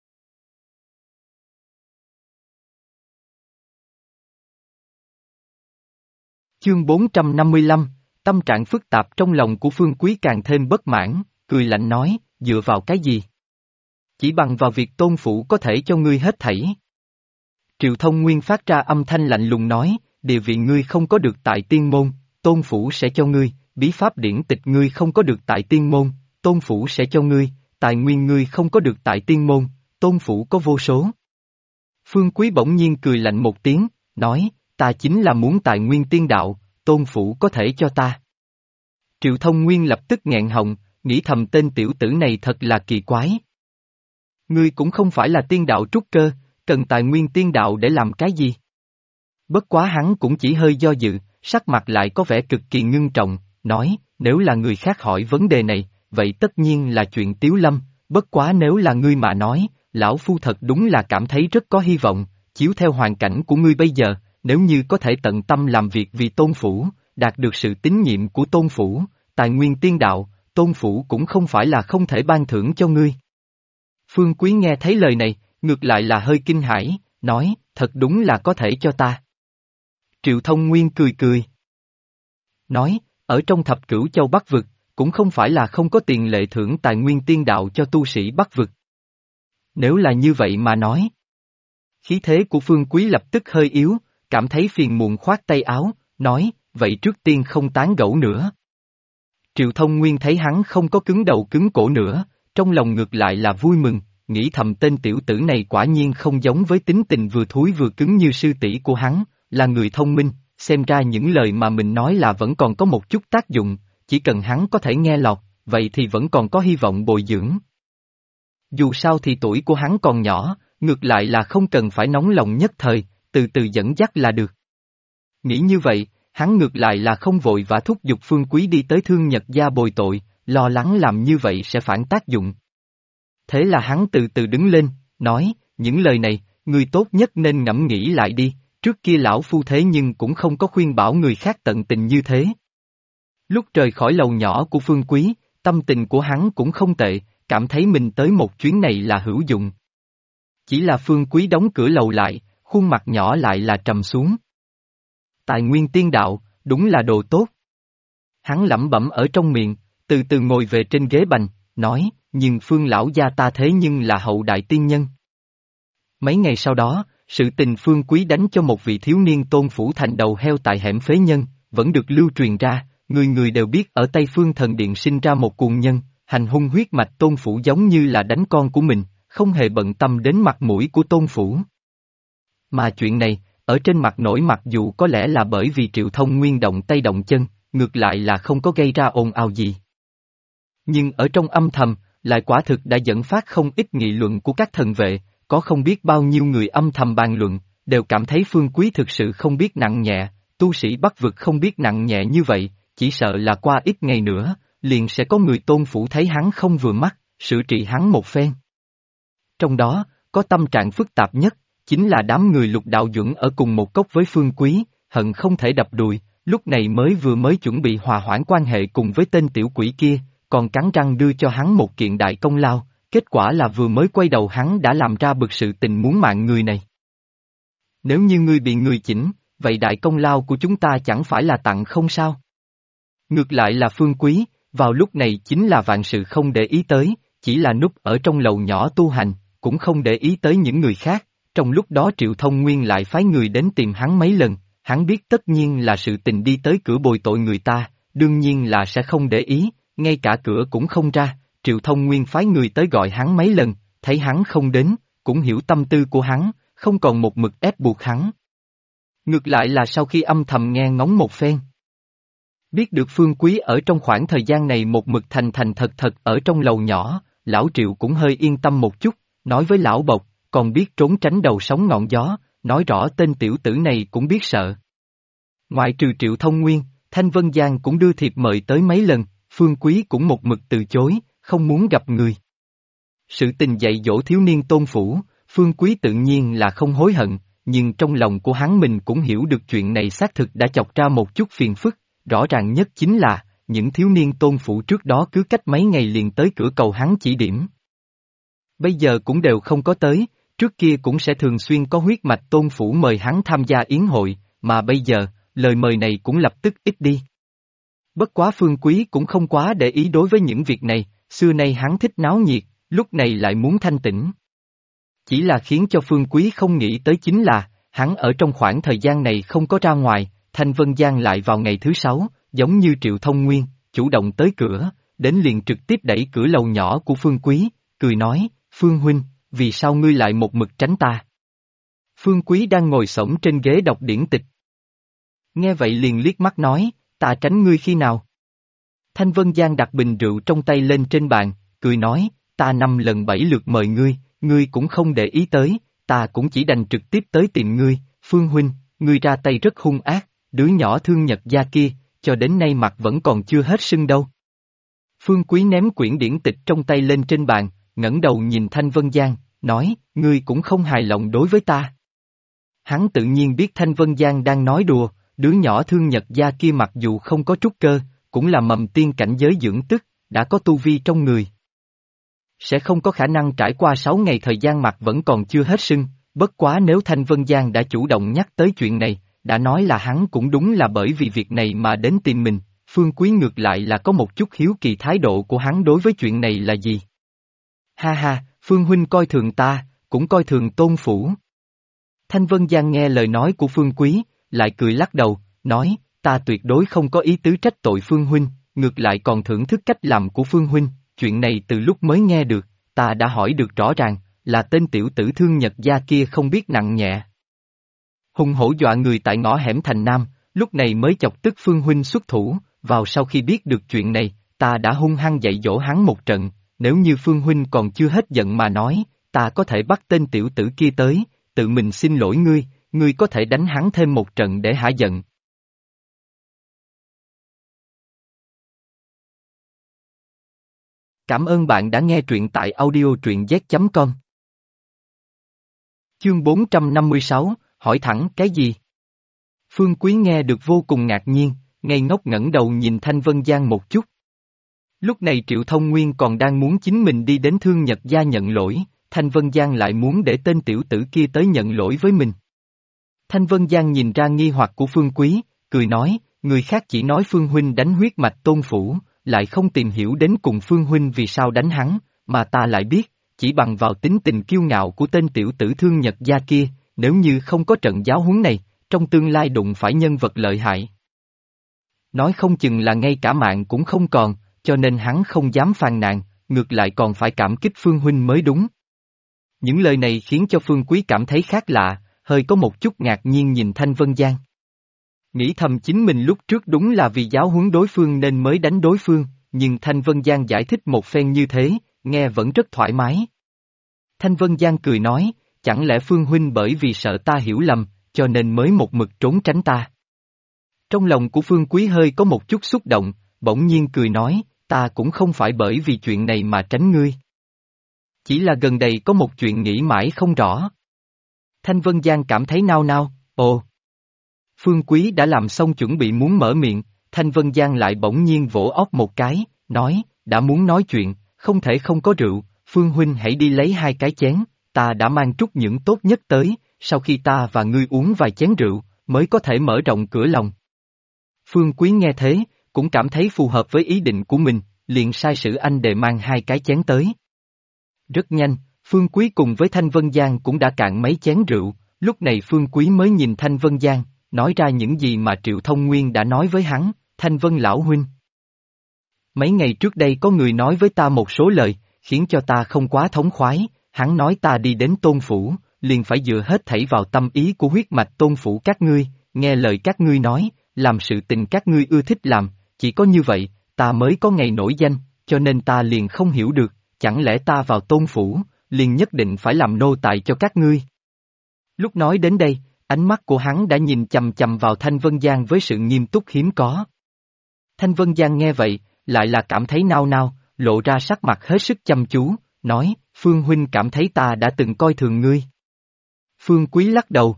Chương 455, tâm trạng phức tạp trong lòng của Phương Quý càng thêm bất mãn, cười lạnh nói, dựa vào cái gì? Chỉ bằng vào việc Tôn phủ có thể cho ngươi hết thảy. Triệu Thông Nguyên phát ra âm thanh lạnh lùng nói, địa vị ngươi không có được tại tiên môn, Tôn phủ sẽ cho ngươi, bí pháp điển tịch ngươi không có được tại tiên môn, Tôn phủ sẽ cho ngươi, tài nguyên ngươi không có được tại tiên môn, Tôn phủ có vô số. Phương Quý bỗng nhiên cười lạnh một tiếng, nói, ta chính là muốn tài nguyên tiên đạo, Tôn phủ có thể cho ta. Triệu Thông Nguyên lập tức nghẹn họng, nghĩ thầm tên tiểu tử này thật là kỳ quái. Ngươi cũng không phải là tiên đạo trúc cơ, cần tài nguyên tiên đạo để làm cái gì? Bất quá hắn cũng chỉ hơi do dự, sắc mặt lại có vẻ cực kỳ ngưng trọng, nói, nếu là người khác hỏi vấn đề này, vậy tất nhiên là chuyện Tiếu Lâm, bất quá nếu là ngươi mà nói, lão phu thật đúng là cảm thấy rất có hy vọng, chiếu theo hoàn cảnh của ngươi bây giờ, nếu như có thể tận tâm làm việc vì Tôn phủ, đạt được sự tín nhiệm của Tôn phủ, tài nguyên tiên đạo, Tôn phủ cũng không phải là không thể ban thưởng cho ngươi. Phương Quý nghe thấy lời này, ngược lại là hơi kinh hãi, nói, thật đúng là có thể cho ta. Triệu Thông Nguyên cười cười. Nói, ở trong thập cửu châu Bắc Vực, cũng không phải là không có tiền lệ thưởng tài nguyên tiên đạo cho tu sĩ Bắc Vực. Nếu là như vậy mà nói. Khí thế của Phương Quý lập tức hơi yếu, cảm thấy phiền muộn khoát tay áo, nói, vậy trước tiên không tán gẫu nữa. Triệu Thông Nguyên thấy hắn không có cứng đầu cứng cổ nữa, trong lòng ngược lại là vui mừng, nghĩ thầm tên tiểu tử này quả nhiên không giống với tính tình vừa thúi vừa cứng như sư tỷ của hắn, là người thông minh, xem ra những lời mà mình nói là vẫn còn có một chút tác dụng, chỉ cần hắn có thể nghe lọt, vậy thì vẫn còn có hy vọng bồi dưỡng. Dù sao thì tuổi của hắn còn nhỏ, ngược lại là không cần phải nóng lòng nhất thời, từ từ dẫn dắt là được. Nghĩ như vậy, hắn ngược lại là không vội và thúc giục Phương Quý đi tới Thương Nhật gia bồi tội, lo lắng làm như vậy sẽ phản tác dụng. Thế là hắn từ từ đứng lên, nói, những lời này, người tốt nhất nên ngẫm nghĩ lại đi, trước kia lão phu thế nhưng cũng không có khuyên bảo người khác tận tình như thế. Lúc rời khỏi lầu nhỏ của Phương Quý, tâm tình của hắn cũng không tệ, cảm thấy mình tới một chuyến này là hữu dụng. Chỉ là Phương Quý đóng cửa lầu lại, khuôn mặt nhỏ lại là trầm xuống. Tài nguyên tiên đạo, đúng là đồ tốt. Hắn lẩm bẩm ở trong miệng, từ từ ngồi về trên ghế bành, nói, nhưng Phương lão gia ta thế nhưng là hậu đại tiên nhân. Mấy ngày sau đó, sự tình Phương Quý đánh cho một vị thiếu niên tôn phủ thành đầu heo tại hẻm phế nhân, vẫn được lưu truyền ra, người người đều biết ở Tây Phương Thần Điện sinh ra một cuồng nhân, hành hung huyết mạch tôn phủ giống như là đánh con của mình, không hề bận tâm đến mặt mũi của tôn phủ. Mà chuyện này, ở trên mặt nổi mặc dù có lẽ là bởi vì Triệu Thông Nguyên động tay động chân, ngược lại là không có gây ra ồn ào gì. Nhưng ở trong âm thầm, lại quả thực đã dẫn phát không ít nghị luận của các thần vệ, có không biết bao nhiêu người âm thầm bàn luận, đều cảm thấy Phương Quý thực sự không biết nặng nhẹ, tu sĩ Bắc vực không biết nặng nhẹ như vậy, chỉ sợ là qua ít ngày nữa, liền sẽ có người tôn phủ thấy hắn không vừa mắt, sửa trị hắn một phen. Trong đó, có tâm trạng phức tạp nhất, chính là đám người Lục Đạo Duẩn ở cùng một cốc với Phương Quý, hận không thể đập đùi, lúc này mới chuẩn bị hòa hoãn quan hệ cùng với tên tiểu quỷ kia, còn cắn răng đưa cho hắn một kiện đại công lao, kết quả là vừa mới quay đầu hắn đã làm ra bực sự tình muốn mạng người này. Nếu như ngươi bị người chỉnh, vậy đại công lao của chúng ta chẳng phải là tặng không sao? Ngược lại là Phương Quý, vào lúc này chính là vạn sự không để ý tới, chỉ là núp ở trong lầu nhỏ tu hành, cũng không để ý tới những người khác, trong lúc đó Triệu Thông Nguyên lại phái người đến tìm hắn mấy lần, hắn biết tất nhiên là sự tình đi tới cửa bồi tội người ta, đương nhiên là sẽ không để ý, ngay cả cửa cũng không ra, Triệu Thông Nguyên phái người tới gọi hắn mấy lần, thấy hắn không đến, cũng hiểu tâm tư của hắn, không còn một mực ép buộc hắn. Ngược lại là sau khi âm thầm nghe ngóng một phen. Biết được Phương Quý ở trong khoảng thời gian này một mực thành thật ở trong lầu nhỏ, lão Triệu cũng hơi yên tâm một chút, nói với lão Bộc, còn biết trốn tránh đầu sóng ngọn gió, nói rõ tên tiểu tử này cũng biết sợ. Ngoại trừ Triệu Thông Nguyên, Thanh Vân Giang cũng đưa thiệp mời tới mấy lần, Phương Quý cũng một mực từ chối, không muốn gặp người. Sự tình dạy dỗ thiếu niên tôn phủ, Phương Quý tự nhiên là không hối hận, nhưng trong lòng của hắn mình cũng hiểu được chuyện này xác thực đã chọc ra một chút phiền phức, rõ ràng nhất chính là, những thiếu niên tôn phủ trước đó cứ cách mấy ngày liền tới cửa cầu hắn chỉ điểm. Bây giờ cũng đều không có tới, trước kia cũng sẽ thường xuyên có huyết mạch tôn phủ mời hắn tham gia yến hội, mà bây giờ, lời mời này cũng lập tức ít đi. Bất quá Phương Quý cũng không quá để ý đối với những việc này, xưa nay hắn thích náo nhiệt, lúc này lại muốn thanh tĩnh. Chỉ là khiến cho Phương Quý không nghĩ tới chính là, hắn ở trong khoảng thời gian này không có ra ngoài, Thanh Vân Giang lại vào ngày thứ 6, giống như Triệu Thông Nguyên, chủ động tới cửa, đến liền trực tiếp đẩy cửa lầu nhỏ của Phương Quý, cười nói, Phương Huynh, vì sao ngươi lại một mực tránh ta? Phương Quý đang ngồi xổm trên ghế đọc điển tịch. Nghe vậy liền liếc mắt nói, ta tránh ngươi khi nào? Thanh Vân Giang đặt bình rượu trong tay lên trên bàn, cười nói, ta 5 lần 7 lượt mời ngươi, ngươi cũng không để ý tới, ta cũng chỉ đành trực tiếp tới tìm ngươi, Phương Huynh, ngươi ra tay rất hung ác, đứa nhỏ Thương Nhật gia kia, cho đến nay mặt vẫn còn chưa hết sưng đâu. Phương Quý ném quyển điển tịch trong tay lên trên bàn, ngẩng đầu nhìn Thanh Vân Giang, nói, ngươi cũng không hài lòng đối với ta. Hắn tự nhiên biết Thanh Vân Giang đang nói đùa, đứa nhỏ Thương Nhật gia kia mặc dù không có trúc cơ, cũng là mầm tiên cảnh giới dưỡng tức, đã có tu vi trong người. Sẽ không có khả năng trải qua 6 ngày thời gian mặt vẫn còn chưa hết sưng, bất quá nếu Thanh Vân Giang đã chủ động nhắc tới chuyện này, đã nói là hắn cũng đúng là bởi vì việc này mà đến tìm mình, Phương Quý ngược lại là có một chút hiếu kỳ thái độ của hắn đối với chuyện này là gì. Ha ha, Phương huynh coi thường ta, cũng coi thường Tôn phủ. Thanh Vân Giang nghe lời nói của Phương Quý, lại cười lắc đầu, nói, ta tuyệt đối không có ý tứ trách tội Phương huynh, ngược lại còn thưởng thức cách làm của Phương huynh, chuyện này từ lúc mới nghe được, ta đã hỏi được rõ ràng, là tên tiểu tử Thương Nhật gia kia không biết nặng nhẹ. Hùng hổ dọa người tại ngõ hẻm thành Nam, lúc này mới chọc tức Phương huynh xuất thủ, vào sau khi biết được chuyện này, ta đã hung hăng dạy dỗ hắn một trận, nếu như Phương huynh còn chưa hết giận mà nói, ta có thể bắt tên tiểu tử kia tới, tự mình xin lỗi ngươi, ngươi có thể đánh hắn thêm một trận để hả giận. Cảm ơn bạn đã nghe truyện tại audio truyện z.com. Chương 456, hỏi thẳng cái gì? Phương Quý nghe được vô cùng ngạc nhiên, ngây ngốc ngẩng đầu nhìn Thanh Vân Giang một chút. Lúc này Triệu Thông Nguyên còn đang muốn chính mình đi đến Thương Nhật gia nhận lỗi, Thanh Vân Giang lại muốn để tên tiểu tử kia tới nhận lỗi với mình. Thanh Vân Giang nhìn ra nghi hoặc của Phương Quý, cười nói, người khác chỉ nói Phương huynh đánh huyết mạch Tôn phủ, lại không tìm hiểu đến cùng Phương huynh vì sao đánh hắn, mà ta lại biết, chỉ bằng vào tính tình kiêu ngạo của tên tiểu tử Thương Nhật gia kia, nếu như không có trận giáo huấn này, trong tương lai đụng phải nhân vật lợi hại. Nói không chừng là ngay cả mạng cũng không còn, cho nên hắn không dám phàn nàn, ngược lại còn phải cảm kích Phương huynh mới đúng. Những lời này khiến cho Phương Quý cảm thấy khác lạ, hơi có một chút ngạc nhiên nhìn Thanh Vân Giang. Nghĩ thầm chính mình lúc trước đúng là vì giáo huấn đối phương nên mới đánh đối phương, nhưng Thanh Vân Giang giải thích một phen như thế, nghe vẫn rất thoải mái. Thanh Vân Giang cười nói, chẳng lẽ Phương huynh bởi vì sợ ta hiểu lầm, cho nên mới một mực trốn tránh ta. Trong lòng của Phương Quý hơi có một chút xúc động, bỗng nhiên cười nói, ta cũng không phải bởi vì chuyện này mà tránh ngươi. Chỉ là gần đây có một chuyện nghĩ mãi không rõ. Thanh Vân Giang cảm thấy nao nao, ồ. Phương Quý đã làm xong chuẩn bị muốn mở miệng, Thanh Vân Giang lại bỗng nhiên vỗ óc một cái, nói, đã muốn nói chuyện, không thể không có rượu, Phương huynh hãy đi lấy 2 cái chén, ta đã mang trút những tốt nhất tới, sau khi ta và ngươi uống vài chén rượu, mới có thể mở rộng cửa lòng. Phương Quý nghe thế, cũng cảm thấy phù hợp với ý định của mình, liền sai sử anh để mang 2 cái chén tới. Rất nhanh, Phương Quý cùng với Thanh Vân Giang cũng đã cạn mấy chén rượu, lúc này Phương Quý mới nhìn Thanh Vân Giang, nói ra những gì mà Triệu Thông Nguyên đã nói với hắn, Thanh Vân lão huynh. Mấy ngày trước đây có người nói với ta một số lời, khiến cho ta không quá thống khoái, hắn nói ta đi đến Tôn phủ, liền phải dựa hết thảy vào tâm ý của huyết mạch Tôn phủ các ngươi, nghe lời các ngươi nói, làm sự tình các ngươi ưa thích làm, chỉ có như vậy, ta mới có ngày nổi danh, cho nên ta liền không hiểu được, chẳng lẽ ta vào Tôn phủ, liền nhất định phải làm nô tài cho các ngươi. Lúc nói đến đây, ánh mắt của hắn đã nhìn chầm chầm vào Thanh Vân Giang với sự nghiêm túc hiếm có. Thanh Vân Giang nghe vậy, lại là cảm thấy nao nao, lộ ra sắc mặt hết sức chăm chú, nói, Phương huynh cảm thấy ta đã từng coi thường ngươi. Phương Quý lắc đầu.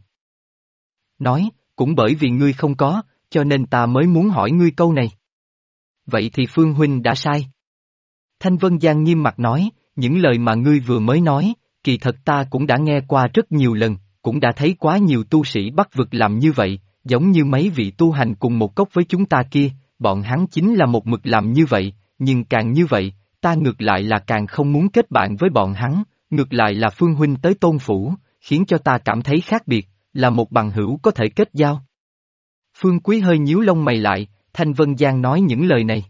Nói, cũng bởi vì ngươi không có, cho nên ta mới muốn hỏi ngươi câu này. Vậy thì Phương huynh đã sai. Thanh Vân Giang nghiêm mặt nói, những lời mà ngươi vừa mới nói, kỳ thật ta cũng đã nghe qua rất nhiều lần, cũng đã thấy quá nhiều tu sĩ Bắc vực làm như vậy, giống như mấy vị tu hành cùng một cốc với chúng ta kia, bọn hắn chính là một mực làm như vậy, nhưng càng như vậy, ta ngược lại là càng không muốn kết bạn với bọn hắn, ngược lại là Phương huynh tới Tôn phủ, khiến cho ta cảm thấy khác biệt, là một bằng hữu có thể kết giao. Phương Quý hơi nhíu lông mày lại, Thanh Vân Giang nói những lời này.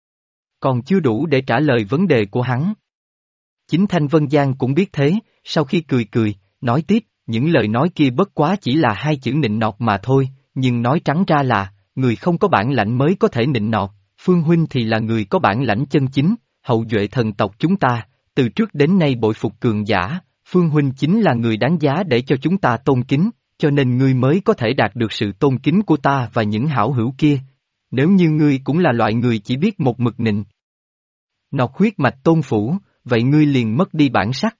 Còn chưa đủ để trả lời vấn đề của hắn. Chính Thanh Vân Giang cũng biết thế, sau khi cười cười, nói tiếp, những lời nói kia bất quá chỉ là 2 chữ nịnh nọt mà thôi, nhưng nói trắng ra là, người không có bản lãnh mới có thể nịnh nọt, Phương huynh thì là người có bản lãnh chân chính, hậu duệ thần tộc chúng ta, từ trước đến nay bội phục cường giả, Phương huynh chính là người đáng giá để cho chúng ta tôn kính, cho nên ngươi mới có thể đạt được sự tôn kính của ta và những hảo hữu kia. Nếu như ngươi cũng là loại người chỉ biết một mực nịnh nọt huyết mạch Tôn phủ, vậy ngươi liền mất đi bản sắc.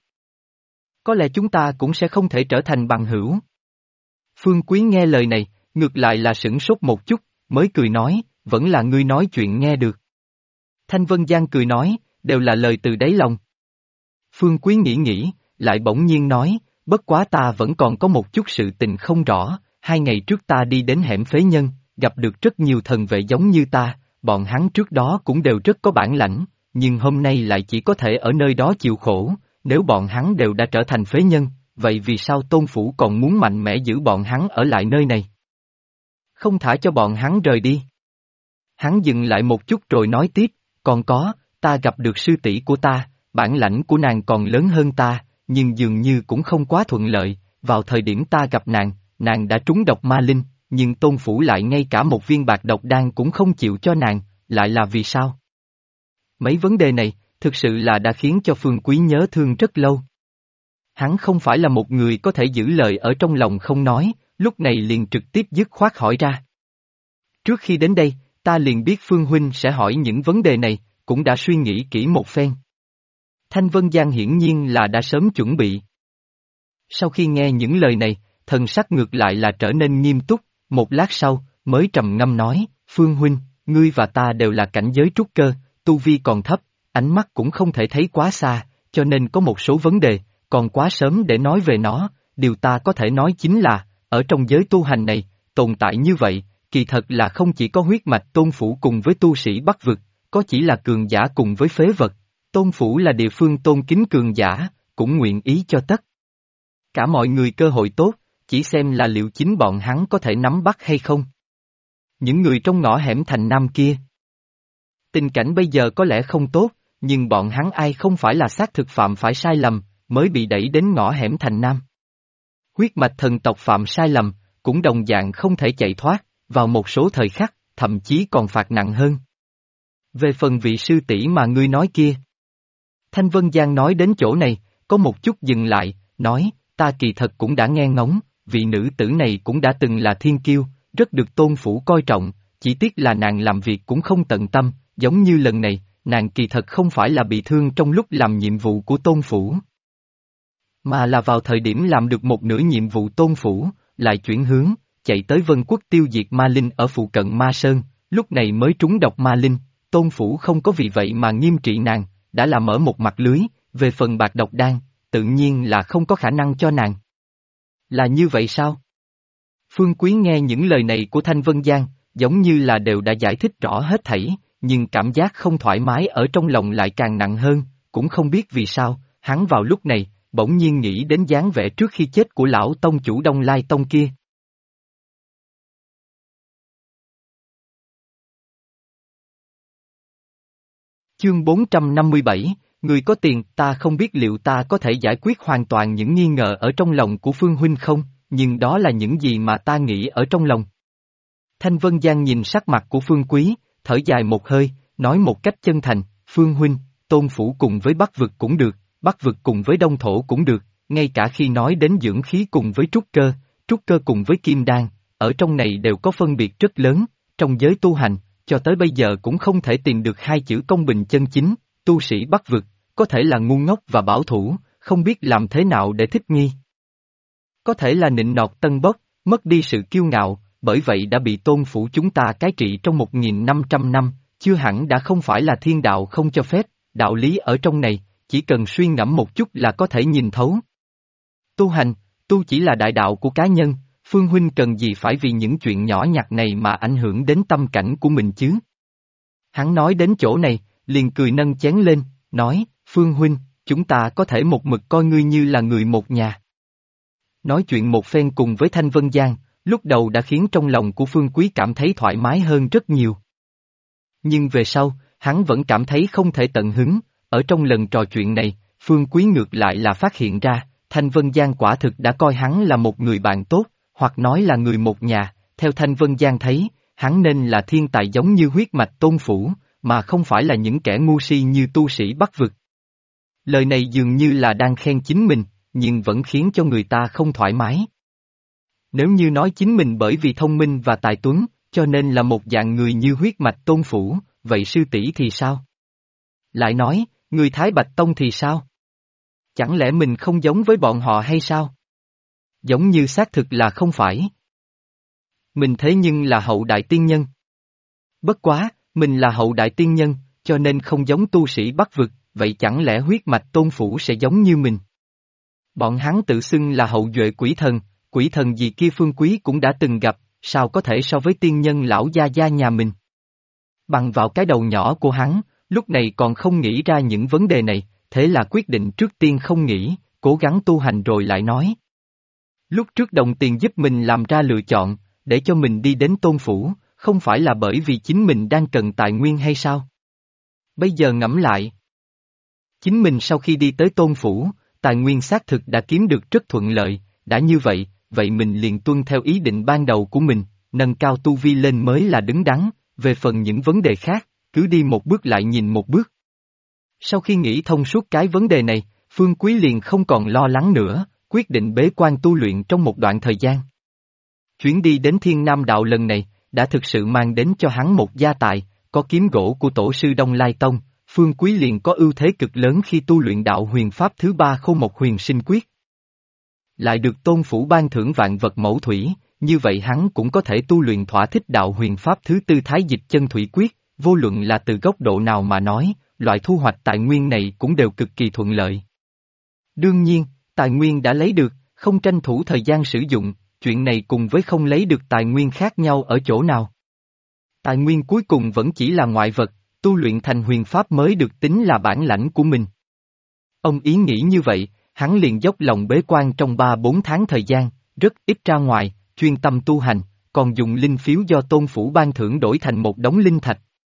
Có lẽ chúng ta cũng sẽ không thể trở thành bằng hữu. Phương Quý nghe lời này, ngược lại là sửng sốt một chút, mới cười nói, vẫn là ngươi nói chuyện nghe được. Thanh Vân Giang cười nói, đều là lời từ đáy lòng. Phương Quý nghĩ, lại bỗng nhiên nói, bất quá ta vẫn còn có một chút sự tình không rõ, 2 ngày trước ta đi đến hẻm phế nhân, gặp được rất nhiều thần vệ giống như ta, bọn hắn trước đó cũng đều rất có bản lãnh, nhưng hôm nay lại chỉ có thể ở nơi đó chịu khổ, nếu bọn hắn đều đã trở thành phế nhân, vậy vì sao Tôn Phủ còn muốn mạnh mẽ giữ bọn hắn ở lại nơi này? Không thả cho bọn hắn rời đi. Hắn dừng lại một chút rồi nói tiếp, còn có, ta gặp được sư tỷ của ta, bản lãnh của nàng còn lớn hơn ta, nhưng dường như cũng không quá thuận lợi, vào thời điểm ta gặp nàng đã trúng độc ma linh, nhưng Tôn Phủ lại ngay cả một viên bạc độc đan cũng không chịu cho nàng, lại là vì sao? Mấy vấn đề này, thực sự là đã khiến cho Phương Quý nhớ thương rất lâu. Hắn không phải là một người có thể giữ lời ở trong lòng không nói, lúc này liền trực tiếp dứt khoát hỏi ra. Trước khi đến đây, ta liền biết Phương Huynh sẽ hỏi những vấn đề này, cũng đã suy nghĩ kỹ một phen. Thanh Vân Giang hiển nhiên là đã sớm chuẩn bị. Sau khi nghe những lời này, thần sắc ngược lại là trở nên nghiêm túc, một lát sau, mới trầm ngâm nói, Phương Huynh, ngươi và ta đều là cảnh giới trúc cơ, tu vi còn thấp, ánh mắt cũng không thể thấy quá xa, cho nên có một số vấn đề, còn quá sớm để nói về nó, điều ta có thể nói chính là, ở trong giới tu hành này, tồn tại như vậy, kỳ thật là không chỉ có huyết mạch Tôn Phủ cùng với tu sĩ Bắc vực, có chỉ là cường giả cùng với phế vật, Tôn Phủ là địa phương tôn kính cường giả, cũng nguyện ý cho tất cả mọi người cơ hội tốt, chỉ xem là liệu chính bọn hắn có thể nắm bắt hay không. Những người trong ngõ hẻm thành Nam kia. Tình cảnh bây giờ có lẽ không tốt, nhưng bọn hắn ai không phải là xác thực phạm phải sai lầm, mới bị đẩy đến ngõ hẻm thành Nam. Huyết mạch thần tộc phạm sai lầm, cũng đồng dạng không thể chạy thoát, vào một số thời khắc, thậm chí còn phạt nặng hơn. Về phần vị sư tỷ mà ngươi nói kia. Thanh Vân Giang nói đến chỗ này, có một chút dừng lại, nói, ta kỳ thật cũng đã nghe ngóng, vị nữ tử này cũng đã từng là thiên kiêu, rất được Tôn Phủ coi trọng, chỉ tiếc là nàng làm việc cũng không tận tâm, giống như lần này, nàng kỳ thật không phải là bị thương trong lúc làm nhiệm vụ của Tôn Phủ, mà là vào thời điểm làm được một nửa nhiệm vụ Tôn Phủ, lại chuyển hướng, chạy tới Vân Quốc tiêu diệt ma linh ở phụ cận Ma Sơn, lúc này mới trúng độc ma linh, Tôn Phủ không có vì vậy mà nghiêm trị nàng, đã là mở một mặt lưới, về phần bạc độc đan, tự nhiên là không có khả năng cho nàng. Là như vậy sao? Phương Quý nghe những lời này của Thanh Vân Giang, giống như là đều đã giải thích rõ hết thảy, nhưng cảm giác không thoải mái ở trong lòng lại càng nặng hơn, cũng không biết vì sao, hắn vào lúc này, bỗng nhiên nghĩ đến dáng vẻ trước khi chết của lão tông chủ Đông Lai Tông kia. Chương 457, người có tiền, ta không biết liệu ta có thể giải quyết hoàn toàn những nghi ngờ ở trong lòng của Phương Huynh không, nhưng đó là những gì mà ta nghĩ ở trong lòng. Thanh Vân Giang nhìn sắc mặt của Phương Quý, thở dài một hơi, nói một cách chân thành, Phương Huynh, Tôn Phủ cùng với Bắc vực cũng được, Bắc vực cùng với Đông Thổ cũng được, ngay cả khi nói đến dưỡng khí cùng với trúc cơ cùng với kim đan, ở trong này đều có phân biệt rất lớn, trong giới tu hành, cho tới bây giờ cũng không thể tìm được hai chữ công bình chân chính, tu sĩ Bắc vực, có thể là ngu ngốc và bảo thủ, không biết làm thế nào để thích nghi. Có thể là nịnh nọt tân bốc, mất đi sự kiêu ngạo, bởi vậy đã bị Tôn Phủ chúng ta cai trị trong 1.500 năm, chưa hẳn đã không phải là thiên đạo không cho phép, đạo lý ở trong này, chỉ cần suy ngẫm một chút là có thể nhìn thấu. Tu hành, tu chỉ là đại đạo của cá nhân, Phương Huynh cần gì phải vì những chuyện nhỏ nhặt này mà ảnh hưởng đến tâm cảnh của mình chứ? Hắn nói đến chỗ này, liền cười nâng chén lên, nói, Phương Huynh, chúng ta có thể một mực coi ngươi như là người một nhà. Nói chuyện một phen cùng với Thanh Vân Giang, lúc đầu đã khiến trong lòng của Phương Quý cảm thấy thoải mái hơn rất nhiều. Nhưng về sau, hắn vẫn cảm thấy không thể tận hứng, ở trong lần trò chuyện này, Phương Quý ngược lại là phát hiện ra, Thanh Vân Giang quả thực đã coi hắn là một người bạn tốt, hoặc nói là người một nhà, theo Thanh Vân Giang thấy, hắn nên là thiên tài giống như huyết mạch Tôn Phủ, mà không phải là những kẻ ngu si như tu sĩ Bắc vực. Lời này dường như là đang khen chính mình, nhưng vẫn khiến cho người ta không thoải mái. Nếu như nói chính mình bởi vì thông minh và tài tuấn, cho nên là một dạng người như huyết mạch Tôn Phủ, vậy sư tỷ thì sao? Lại nói, người Thái Bạch Tông thì sao? Chẳng lẽ mình không giống với bọn họ hay sao? Giống như xác thực là không phải. Mình thế nhưng là hậu đại tiên nhân. Bất quá, mình là hậu đại tiên nhân, cho nên không giống tu sĩ Bắc vực, vậy chẳng lẽ huyết mạch Tôn Phủ sẽ giống như mình? Bọn hắn tự xưng là hậu duệ quỷ thần gì kia Phương Quý cũng đã từng gặp, sao có thể so với tiên nhân lão gia gia nhà mình? Bằng vào cái đầu nhỏ của hắn, lúc này còn không nghĩ ra những vấn đề này, thế là quyết định trước tiên không nghĩ, cố gắng tu hành rồi lại nói. Lúc trước đồng tiền giúp mình làm ra lựa chọn, để cho mình đi đến Tôn Phủ, không phải là bởi vì chính mình đang cần tài nguyên hay sao? Bây giờ ngẫm lại. Chính mình sau khi đi tới Tôn Phủ, tài nguyên xác thực đã kiếm được rất thuận lợi, đã như vậy, vậy mình liền tuân theo ý định ban đầu của mình, nâng cao tu vi lên mới là đứng đắn, về phần những vấn đề khác, cứ đi một bước lại nhìn một bước. Sau khi nghĩ thông suốt cái vấn đề này, Phương Quý liền không còn lo lắng nữa, quyết định bế quan tu luyện trong một đoạn thời gian. Chuyến đi đến Thiên Nam Đạo lần này, đã thực sự mang đến cho hắn một gia tài, có kiếm gỗ của tổ sư Đông Lai Tông, Phương Quý liền có ưu thế cực lớn khi tu luyện đạo huyền pháp thứ ba Khâu Một Huyền Sinh Quyết. Lại được Tôn Phủ ban thưởng vạn vật mẫu thủy, như vậy hắn cũng có thể tu luyện thỏa thích đạo huyền pháp thứ tư Thái Dịch Chân Thủy Quyết, vô luận là từ góc độ nào mà nói, loại thu hoạch tài nguyên này cũng đều cực kỳ thuận lợi. Đương nhiên, tài nguyên đã lấy được, không tranh thủ thời gian sử dụng, chuyện này cùng với không lấy được tài nguyên khác nhau ở chỗ nào. Tài nguyên cuối cùng vẫn chỉ là ngoại vật, tu luyện thành huyền pháp mới được tính là bản lãnh của mình. Ông ý nghĩ như vậy, hắn liền dốc lòng bế quan trong 3-4 tháng thời gian, rất ít ra ngoài, chuyên tâm tu hành, còn dùng linh phiếu do Tôn Phủ ban thưởng đổi thành một đống linh thạch.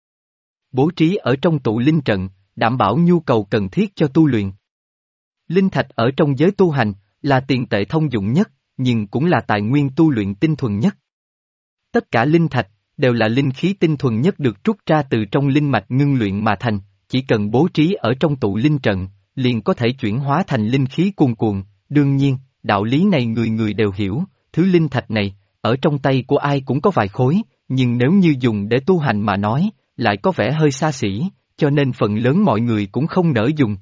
Bố trí ở trong tụ linh trận, đảm bảo nhu cầu cần thiết cho tu luyện. Linh thạch ở trong giới tu hành, là tiền tệ thông dụng nhất, nhưng cũng là tài nguyên tu luyện tinh thuần nhất. Tất cả linh thạch, đều là linh khí tinh thuần nhất được trút ra từ trong linh mạch ngưng luyện mà thành, chỉ cần bố trí ở trong tụ linh trận, liền có thể chuyển hóa thành linh khí cuồn cuộn. Đương nhiên, đạo lý này người người đều hiểu, thứ linh thạch này, ở trong tay của ai cũng có vài khối, nhưng nếu như dùng để tu hành mà nói, lại có vẻ hơi xa xỉ, cho nên phần lớn mọi người cũng không nỡ dùng.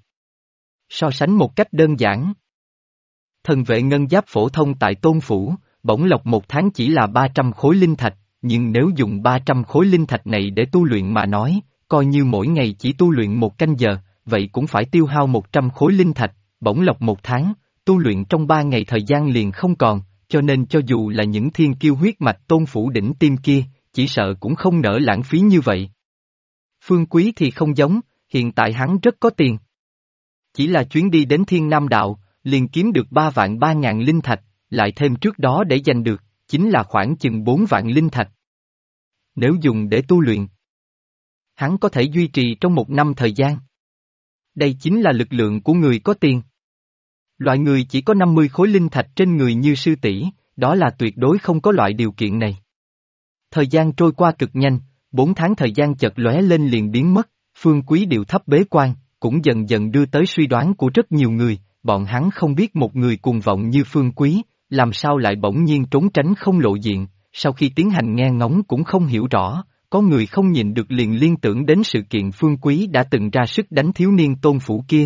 So sánh một cách đơn giản. Thần vệ ngân giáp phổ thông tại Tôn Phủ, bổng lộc một tháng chỉ là 300 khối linh thạch, nhưng nếu dùng 300 khối linh thạch này để tu luyện mà nói, coi như mỗi ngày chỉ tu luyện 1 canh giờ, vậy cũng phải tiêu hao 100 khối linh thạch, bổng lộc một tháng, tu luyện trong 3 ngày thời gian liền không còn, cho nên cho dù là những thiên kiêu huyết mạch Tôn Phủ đỉnh tim kia, chỉ sợ cũng không nỡ lãng phí như vậy. Phương Quý thì không giống, hiện tại hắn rất có tiền. Chỉ là chuyến đi đến Thiên Nam Đạo, liền kiếm được 3.300.000 linh thạch, lại thêm trước đó để giành được, chính là khoảng chừng 4 vạn linh thạch. Nếu dùng để tu luyện, hắn có thể duy trì trong 1 năm thời gian. Đây chính là lực lượng của người có tiền. Loại người chỉ có 50 khối linh thạch trên người như sư tỷ, đó là tuyệt đối không có loại điều kiện này. Thời gian trôi qua cực nhanh, 4 tháng thời gian chợt lóe lên liền biến mất, Phương Quý điệu thấp bế quan, cũng dần dần đưa tới suy đoán của rất nhiều người, bọn hắn không biết một người cuồng vọng như Phương Quý, làm sao lại bỗng nhiên trốn tránh không lộ diện, sau khi tiến hành nghe ngóng cũng không hiểu rõ, có người không nhìn được liền liên tưởng đến sự kiện Phương Quý đã từng ra sức đánh thiếu niên Tôn Phủ kia.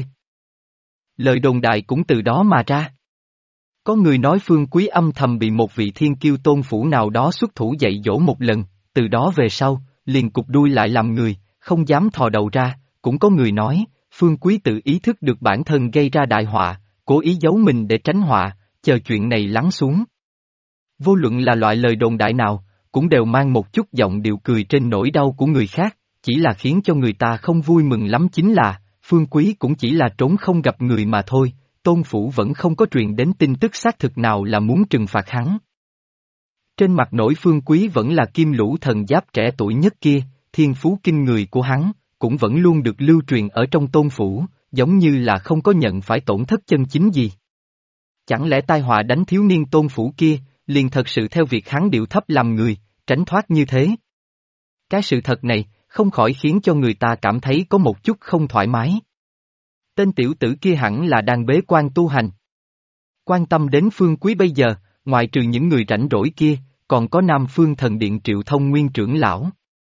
Lời đồn đại cũng từ đó mà ra. Có người nói Phương Quý âm thầm bị một vị thiên kiêu Tôn Phủ nào đó xuất thủ dạy dỗ một lần, từ đó về sau, liền cụp đuôi lại làm người, không dám thò đầu ra, cũng có người nói, Phương Quý tự ý thức được bản thân gây ra đại họa, cố ý giấu mình để tránh họa, chờ chuyện này lắng xuống. Vô luận là loại lời đồn đại nào, cũng đều mang một chút giọng điệu cười trên nỗi đau của người khác, chỉ là khiến cho người ta không vui mừng lắm chính là, Phương Quý cũng chỉ là trốn không gặp người mà thôi, Tôn Phủ vẫn không có truyền đến tin tức xác thực nào là muốn trừng phạt hắn. Trên mặt nổi Phương Quý vẫn là Kim Lũ thần giáp trẻ tuổi nhất kia, thiên phú kinh người của hắn, cũng vẫn luôn được lưu truyền ở trong Tôn Phủ, giống như là không có nhận phải tổn thất chân chính gì. Chẳng lẽ tai họa đánh thiếu niên Tôn Phủ kia, liền thật sự theo việc hắn điệu thấp làm người, tránh thoát như thế? Cái sự thật này, không khỏi khiến cho người ta cảm thấy có một chút không thoải mái. Tên tiểu tử kia hẳn là đang bế quan tu hành. Quan tâm đến Phương Quý bây giờ, ngoại trừ những người rảnh rỗi kia, còn có Nam Phương Thần Điện Triệu Thông Nguyên trưởng lão.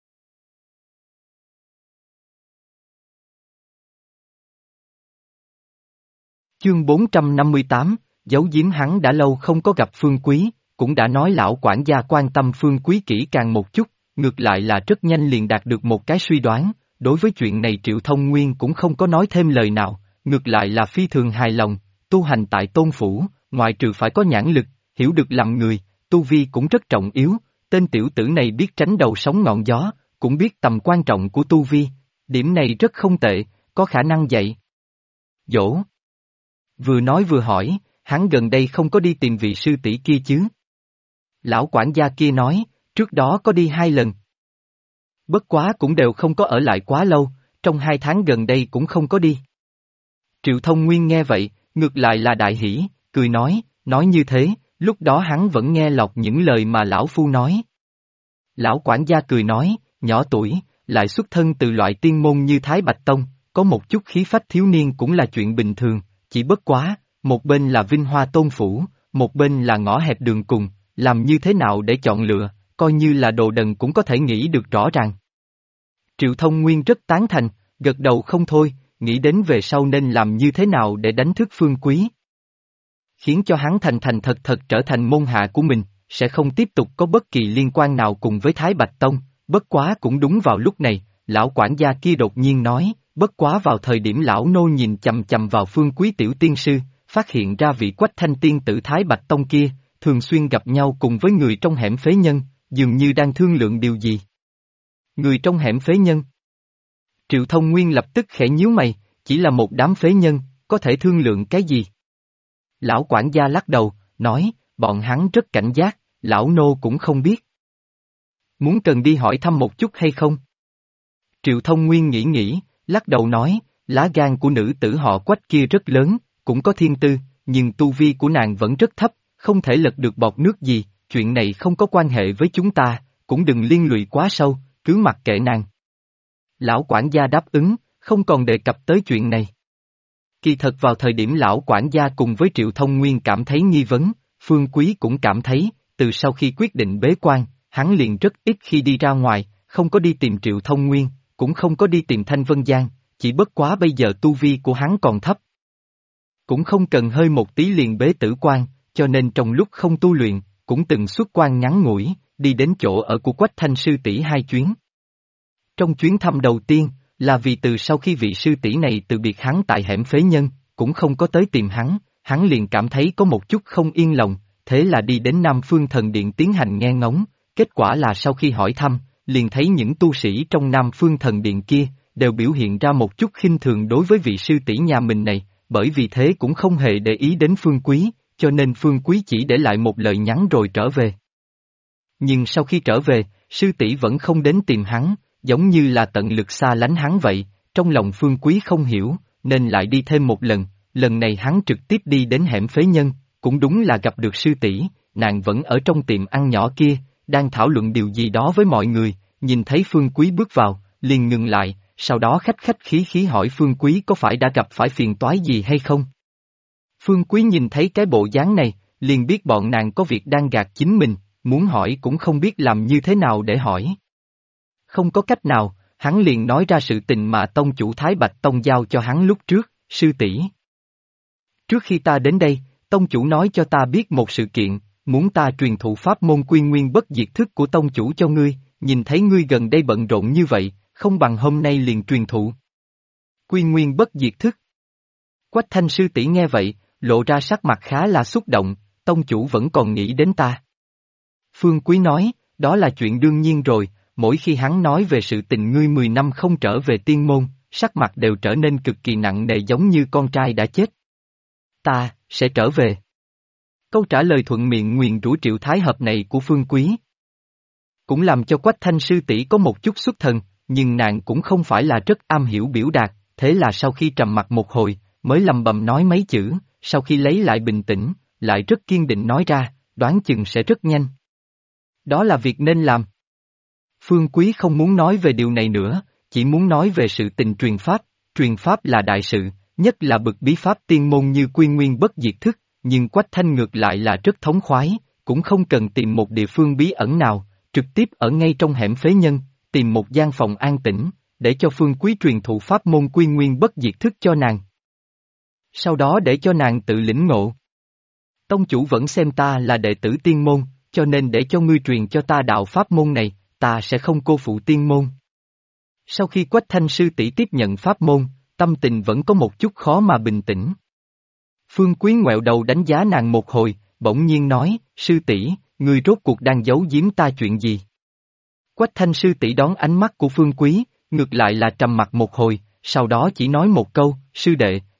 Chương 458, giấu giếm hắn đã lâu không có gặp Phương Quý, cũng đã nói lão quản gia quan tâm Phương Quý kỹ càng một chút, ngược lại là rất nhanh liền đạt được một cái suy đoán, đối với chuyện này Triệu Thông Nguyên cũng không có nói thêm lời nào, ngược lại là phi thường hài lòng, tu hành tại Tôn Phủ, ngoại trừ phải có nhãn lực, hiểu được làm người, tu vi cũng rất trọng yếu, tên tiểu tử này biết tránh đầu sóng ngọn gió, cũng biết tầm quan trọng của tu vi, điểm này rất không tệ, có khả năng dạy Dỗ. Vừa nói vừa hỏi, hắn gần đây không có đi tìm vị sư tỷ kia chứ? Lão quản gia kia nói, trước đó có đi 2 lần. Bất quá cũng đều không có ở lại quá lâu, trong 2 tháng gần đây cũng không có đi. Triệu Thông Nguyên nghe vậy, ngược lại là đại hỉ, cười nói như thế, lúc đó hắn vẫn nghe lọt những lời mà lão phu nói. Lão quản gia cười nói, nhỏ tuổi, lại xuất thân từ loại tiên môn như Thái Bạch Tông, có một chút khí phách thiếu niên cũng là chuyện bình thường, chỉ bất quá, một bên là Vinh Hoa Tôn Phủ, một bên là ngõ hẹp đường cùng, làm như thế nào để chọn lựa, coi như là đồ đần cũng có thể nghĩ được rõ ràng. Triệu Thông Nguyên rất tán thành, gật đầu không thôi, nghĩ đến về sau nên làm như thế nào để đánh thức Phương Quý. Khiến cho hắn thành thành thật thật trở thành môn hạ của mình, sẽ không tiếp tục có bất kỳ liên quan nào cùng với Thái Bạch Tông, bất quá cũng đúng vào lúc này, lão quản gia kia đột nhiên nói, bất quá vào thời điểm lão nô nhìn chầm chầm vào Phương Quý tiểu tiên sư, phát hiện ra vị Quách Thanh tiên tử Thái Bạch Tông kia, thường xuyên gặp nhau cùng với người trong hẻm phế nhân, dường như đang thương lượng điều gì. Người trong hẻm phế nhân. Triệu Thông Nguyên lập tức khẽ nhíu mày, chỉ là một đám phế nhân, có thể thương lượng cái gì? Lão quản gia lắc đầu, nói, bọn hắn rất cảnh giác, lão nô cũng không biết. Muốn cần đi hỏi thăm một chút hay không? Triệu Thông Nguyên nghĩ, lắc đầu nói, lá gan của nữ tử họ Quách kia rất lớn, cũng có thiên tư, nhưng tu vi của nàng vẫn rất thấp, không thể lật được bọt nước gì, chuyện này không có quan hệ với chúng ta, cũng đừng liên lụy quá sâu, cứ mặc kệ nàng. Lão quản gia đáp ứng, không còn đề cập tới chuyện này. Kỳ thật vào thời điểm lão quản gia cùng với Triệu Thông Nguyên cảm thấy nghi vấn, Phương Quý cũng cảm thấy, từ sau khi quyết định bế quan, hắn liền rất ít khi đi ra ngoài, không có đi tìm Triệu Thông Nguyên, cũng không có đi tìm Thanh Vân Giang, chỉ bất quá bây giờ tu vi của hắn còn thấp. Cũng không cần hơi một tí liền bế tử quan, cho nên trong lúc không tu luyện, cũng từng xuất quan ngắn ngủi, đi đến chỗ ở của Quách Thanh sư tỷ 2 chuyến. Trong chuyến thăm đầu tiên, là vì từ sau khi vị sư tỷ này từ biệt hắn tại hẻm phế nhân, cũng không có tới tìm hắn liền cảm thấy có một chút không yên lòng, thế là đi đến Nam Phương Thần Điện tiến hành nghe ngóng, kết quả là sau khi hỏi thăm, liền thấy những tu sĩ trong Nam Phương Thần Điện kia, đều biểu hiện ra một chút khinh thường đối với vị sư tỷ nhà mình này, bởi vì thế cũng không hề để ý đến Phương Quý, cho nên Phương Quý chỉ để lại một lời nhắn rồi trở về. Nhưng sau khi trở về, sư tỷ vẫn không đến tìm hắn, giống như là tận lực xa lánh hắn vậy, trong lòng Phương Quý không hiểu, nên lại đi thêm một lần này hắn trực tiếp đi đến hẻm phế nhân, cũng đúng là gặp được sư tỷ, nàng vẫn ở trong tiệm ăn nhỏ kia, đang thảo luận điều gì đó với mọi người, nhìn thấy Phương Quý bước vào, liền ngừng lại, sau đó khách khách khí khí hỏi Phương Quý có phải đã gặp phải phiền toái gì hay không. Phương Quý nhìn thấy cái bộ dáng này, liền biết bọn nàng có việc đang gạt chính mình, muốn hỏi cũng không biết làm như thế nào để hỏi. Không có cách nào, hắn liền nói ra sự tình mà tông chủ Thái Bạch Tông giao cho hắn lúc trước, sư tỷ. Trước khi ta đến đây, tông chủ nói cho ta biết một sự kiện, muốn ta truyền thụ pháp môn quy nguyên bất diệt thức của tông chủ cho ngươi, nhìn thấy ngươi gần đây bận rộn như vậy, không bằng hôm nay liền truyền thụ. Quy nguyên bất diệt thức. Quách Thanh sư tỷ nghe vậy, lộ ra sắc mặt khá là xúc động, tông chủ vẫn còn nghĩ đến ta. Phương Quý nói, đó là chuyện đương nhiên rồi, mỗi khi hắn nói về sự tình ngươi 10 năm không trở về tiên môn, sắc mặt đều trở nên cực kỳ nặng nề giống như con trai đã chết. Ta, sẽ trở về. Câu trả lời thuận miệng nguyền rủa Triệu Thái Hợp này của Phương Quý cũng làm cho Quách Thanh sư tỷ có một chút xuất thần, nhưng nàng cũng không phải là rất am hiểu biểu đạt, thế là sau khi trầm mặc một hồi, mới lầm bầm nói mấy chữ, sau khi lấy lại bình tĩnh, lại rất kiên định nói ra, đoán chừng sẽ rất nhanh. Đó là việc nên làm. Phương Quý không muốn nói về điều này nữa, chỉ muốn nói về sự tình truyền pháp là đại sự, nhất là bậc bí pháp tiên môn như quy nguyên bất diệt thức, nhưng Quách Thanh ngược lại là rất thống khoái, cũng không cần tìm một địa phương bí ẩn nào, trực tiếp ở ngay trong hẻm phế nhân, tìm một gian phòng an tĩnh, để cho Phương Quý truyền thụ pháp môn quy nguyên bất diệt thức cho nàng. Sau đó để cho nàng tự lĩnh ngộ. Tông chủ vẫn xem ta là đệ tử tiên môn, cho nên để cho ngươi truyền cho ta đạo pháp môn này, ta sẽ không cô phụ tiên môn. Sau khi Quách Thanh sư tỷ tiếp nhận pháp môn, tâm tình vẫn có một chút khó mà bình tĩnh. Phương Quý ngoẹo đầu đánh giá nàng một hồi, bỗng nhiên nói, sư tỷ, ngươi rốt cuộc đang giấu giếm ta chuyện gì? Quách Thanh sư tỷ đón ánh mắt của Phương Quý, ngược lại là trầm mặt một hồi, sau đó chỉ nói một câu, sư đệ,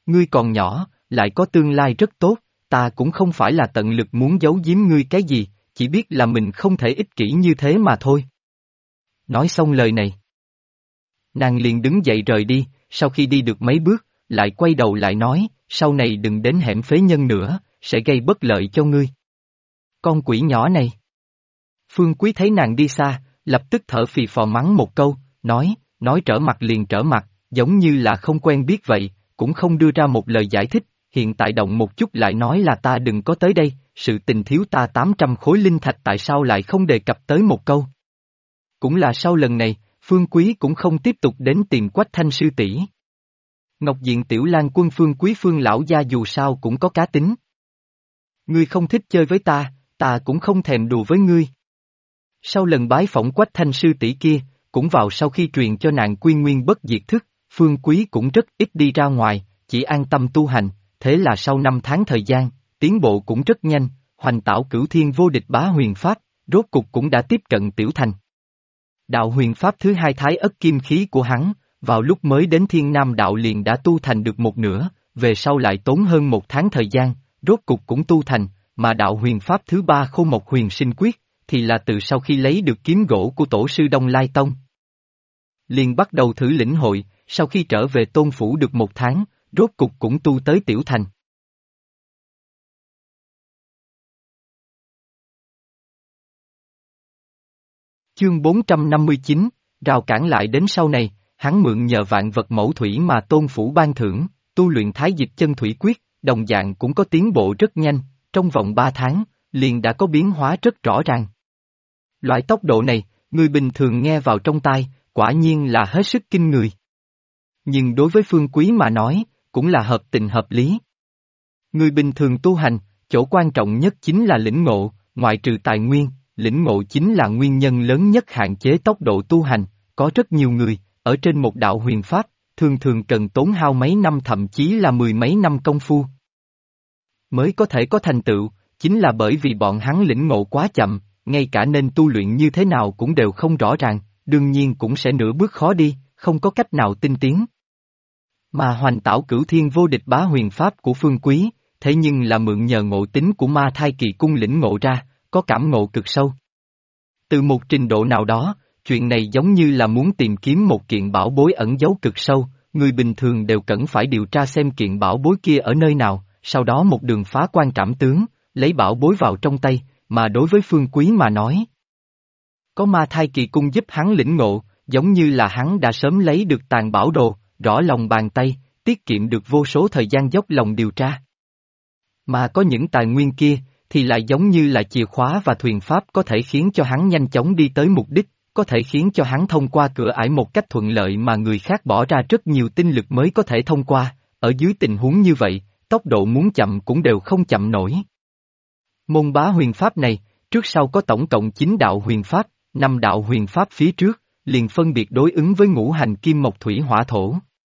ngươi còn nhỏ, lại có tương lai rất tốt, ta cũng không phải là tận lực muốn giấu giếm ngươi cái gì, chỉ biết là mình không thể ích kỷ như thế mà thôi. Nói xong lời này, nàng liền đứng dậy rời đi, sau khi đi được mấy bước, lại quay đầu lại nói, sau này đừng đến hẻm phế nhân nữa, sẽ gây bất lợi cho ngươi. Con quỷ nhỏ này. Phương Quý thấy nàng đi xa, lập tức thở phì phò mắng một câu, nói trở mặt liền trở mặt, giống như là không quen biết vậy, cũng không đưa ra một lời giải thích, hiện tại động một chút lại nói là ta đừng có tới đây, sự tình thiếu ta 800 khối linh thạch tại sao lại không đề cập tới một câu. Cũng là sau lần này, Phương Quý cũng không tiếp tục đến tìm Quách Thanh sư tỷ. Ngọc Diện Tiểu Lang Quân Phương Quý Phương lão gia dù sao cũng có cá tính. Ngươi không thích chơi với ta cũng không thèm đùa với ngươi. Sau lần bái phỏng Quách Thanh sư tỷ kia, cũng vào sau khi truyền cho nàng quy nguyên bất diệt thức, Phương Quý cũng rất ít đi ra ngoài, chỉ an tâm tu hành, thế là sau 5 tháng thời gian, tiến bộ cũng rất nhanh, hoành tảo cửu thiên vô địch bá huyền pháp, rốt cục cũng đã tiếp cận tiểu thành. Đạo huyền pháp thứ hai Thái Ất Kim Khí của hắn, vào lúc mới đến Thiên Nam đạo liền đã tu thành được một nửa, về sau lại tốn hơn 1 tháng thời gian, rốt cục cũng tu thành, mà đạo huyền pháp thứ ba Khô Mộc Huyền Sinh Quyết, thì là từ sau khi lấy được kiếm gỗ của tổ sư Đông Lai Tông. Liền bắt đầu thử lĩnh hội, sau khi trở về Tôn Phủ được 1 tháng, rốt cục cũng tu tới tiểu thành. Chương 459, rào cản lại đến sau này, hắn mượn nhờ vạn vật mẫu thủy mà Tôn Phủ ban thưởng, tu luyện Thái Dịch Chân Thủy Quyết, đồng dạng cũng có tiến bộ rất nhanh, trong vòng 3 tháng, liền đã có biến hóa rất rõ ràng. Loại tốc độ này, người bình thường nghe vào trong tai, quả nhiên là hết sức kinh người. Nhưng đối với Phương Quý mà nói, cũng là hợp tình hợp lý. Người bình thường tu hành, chỗ quan trọng nhất chính là lĩnh ngộ, ngoại trừ tài nguyên, lĩnh ngộ chính là nguyên nhân lớn nhất hạn chế tốc độ tu hành, có rất nhiều người, ở trên một đạo huyền pháp, thường thường cần tốn hao mấy năm thậm chí là 10 mấy năm công phu. Mới có thể có thành tựu, chính là bởi vì bọn hắn lĩnh ngộ quá chậm, ngay cả nên tu luyện như thế nào cũng đều không rõ ràng, đương nhiên cũng sẽ nửa bước khó đi, không có cách nào tinh tiến. Mà hoành tảo cửu thiên vô địch bá huyền pháp của Phương Quý, thế nhưng là mượn nhờ ngộ tính của Ma Thai Kỳ Cung lĩnh ngộ ra, có cảm ngộ cực sâu. Từ một trình độ nào đó, chuyện này giống như là muốn tìm kiếm một kiện bảo bối ẩn giấu cực sâu, người bình thường đều cần phải điều tra xem kiện bảo bối kia ở nơi nào, sau đó một đường phá quan trảm tướng, lấy bảo bối vào trong tay, mà đối với Phương Quý mà nói. Có Ma Thai Kỳ Cung giúp hắn lĩnh ngộ, giống như là hắn đã sớm lấy được tàn bảo đồ, rõ lòng bàn tay, tiết kiệm được vô số thời gian dốc lòng điều tra. Mà có những tài nguyên kia, thì lại giống như là chìa khóa và thuyền pháp có thể khiến cho hắn nhanh chóng đi tới mục đích, có thể khiến cho hắn thông qua cửa ải một cách thuận lợi mà người khác bỏ ra rất nhiều tinh lực mới có thể thông qua, ở dưới tình huống như vậy, tốc độ muốn chậm cũng đều không chậm nổi. Môn bá huyền pháp này, trước sau có tổng cộng 9 đạo huyền pháp, 5 đạo huyền pháp phía trước, liền phân biệt đối ứng với ngũ hành kim mộc thủy hỏa thổ.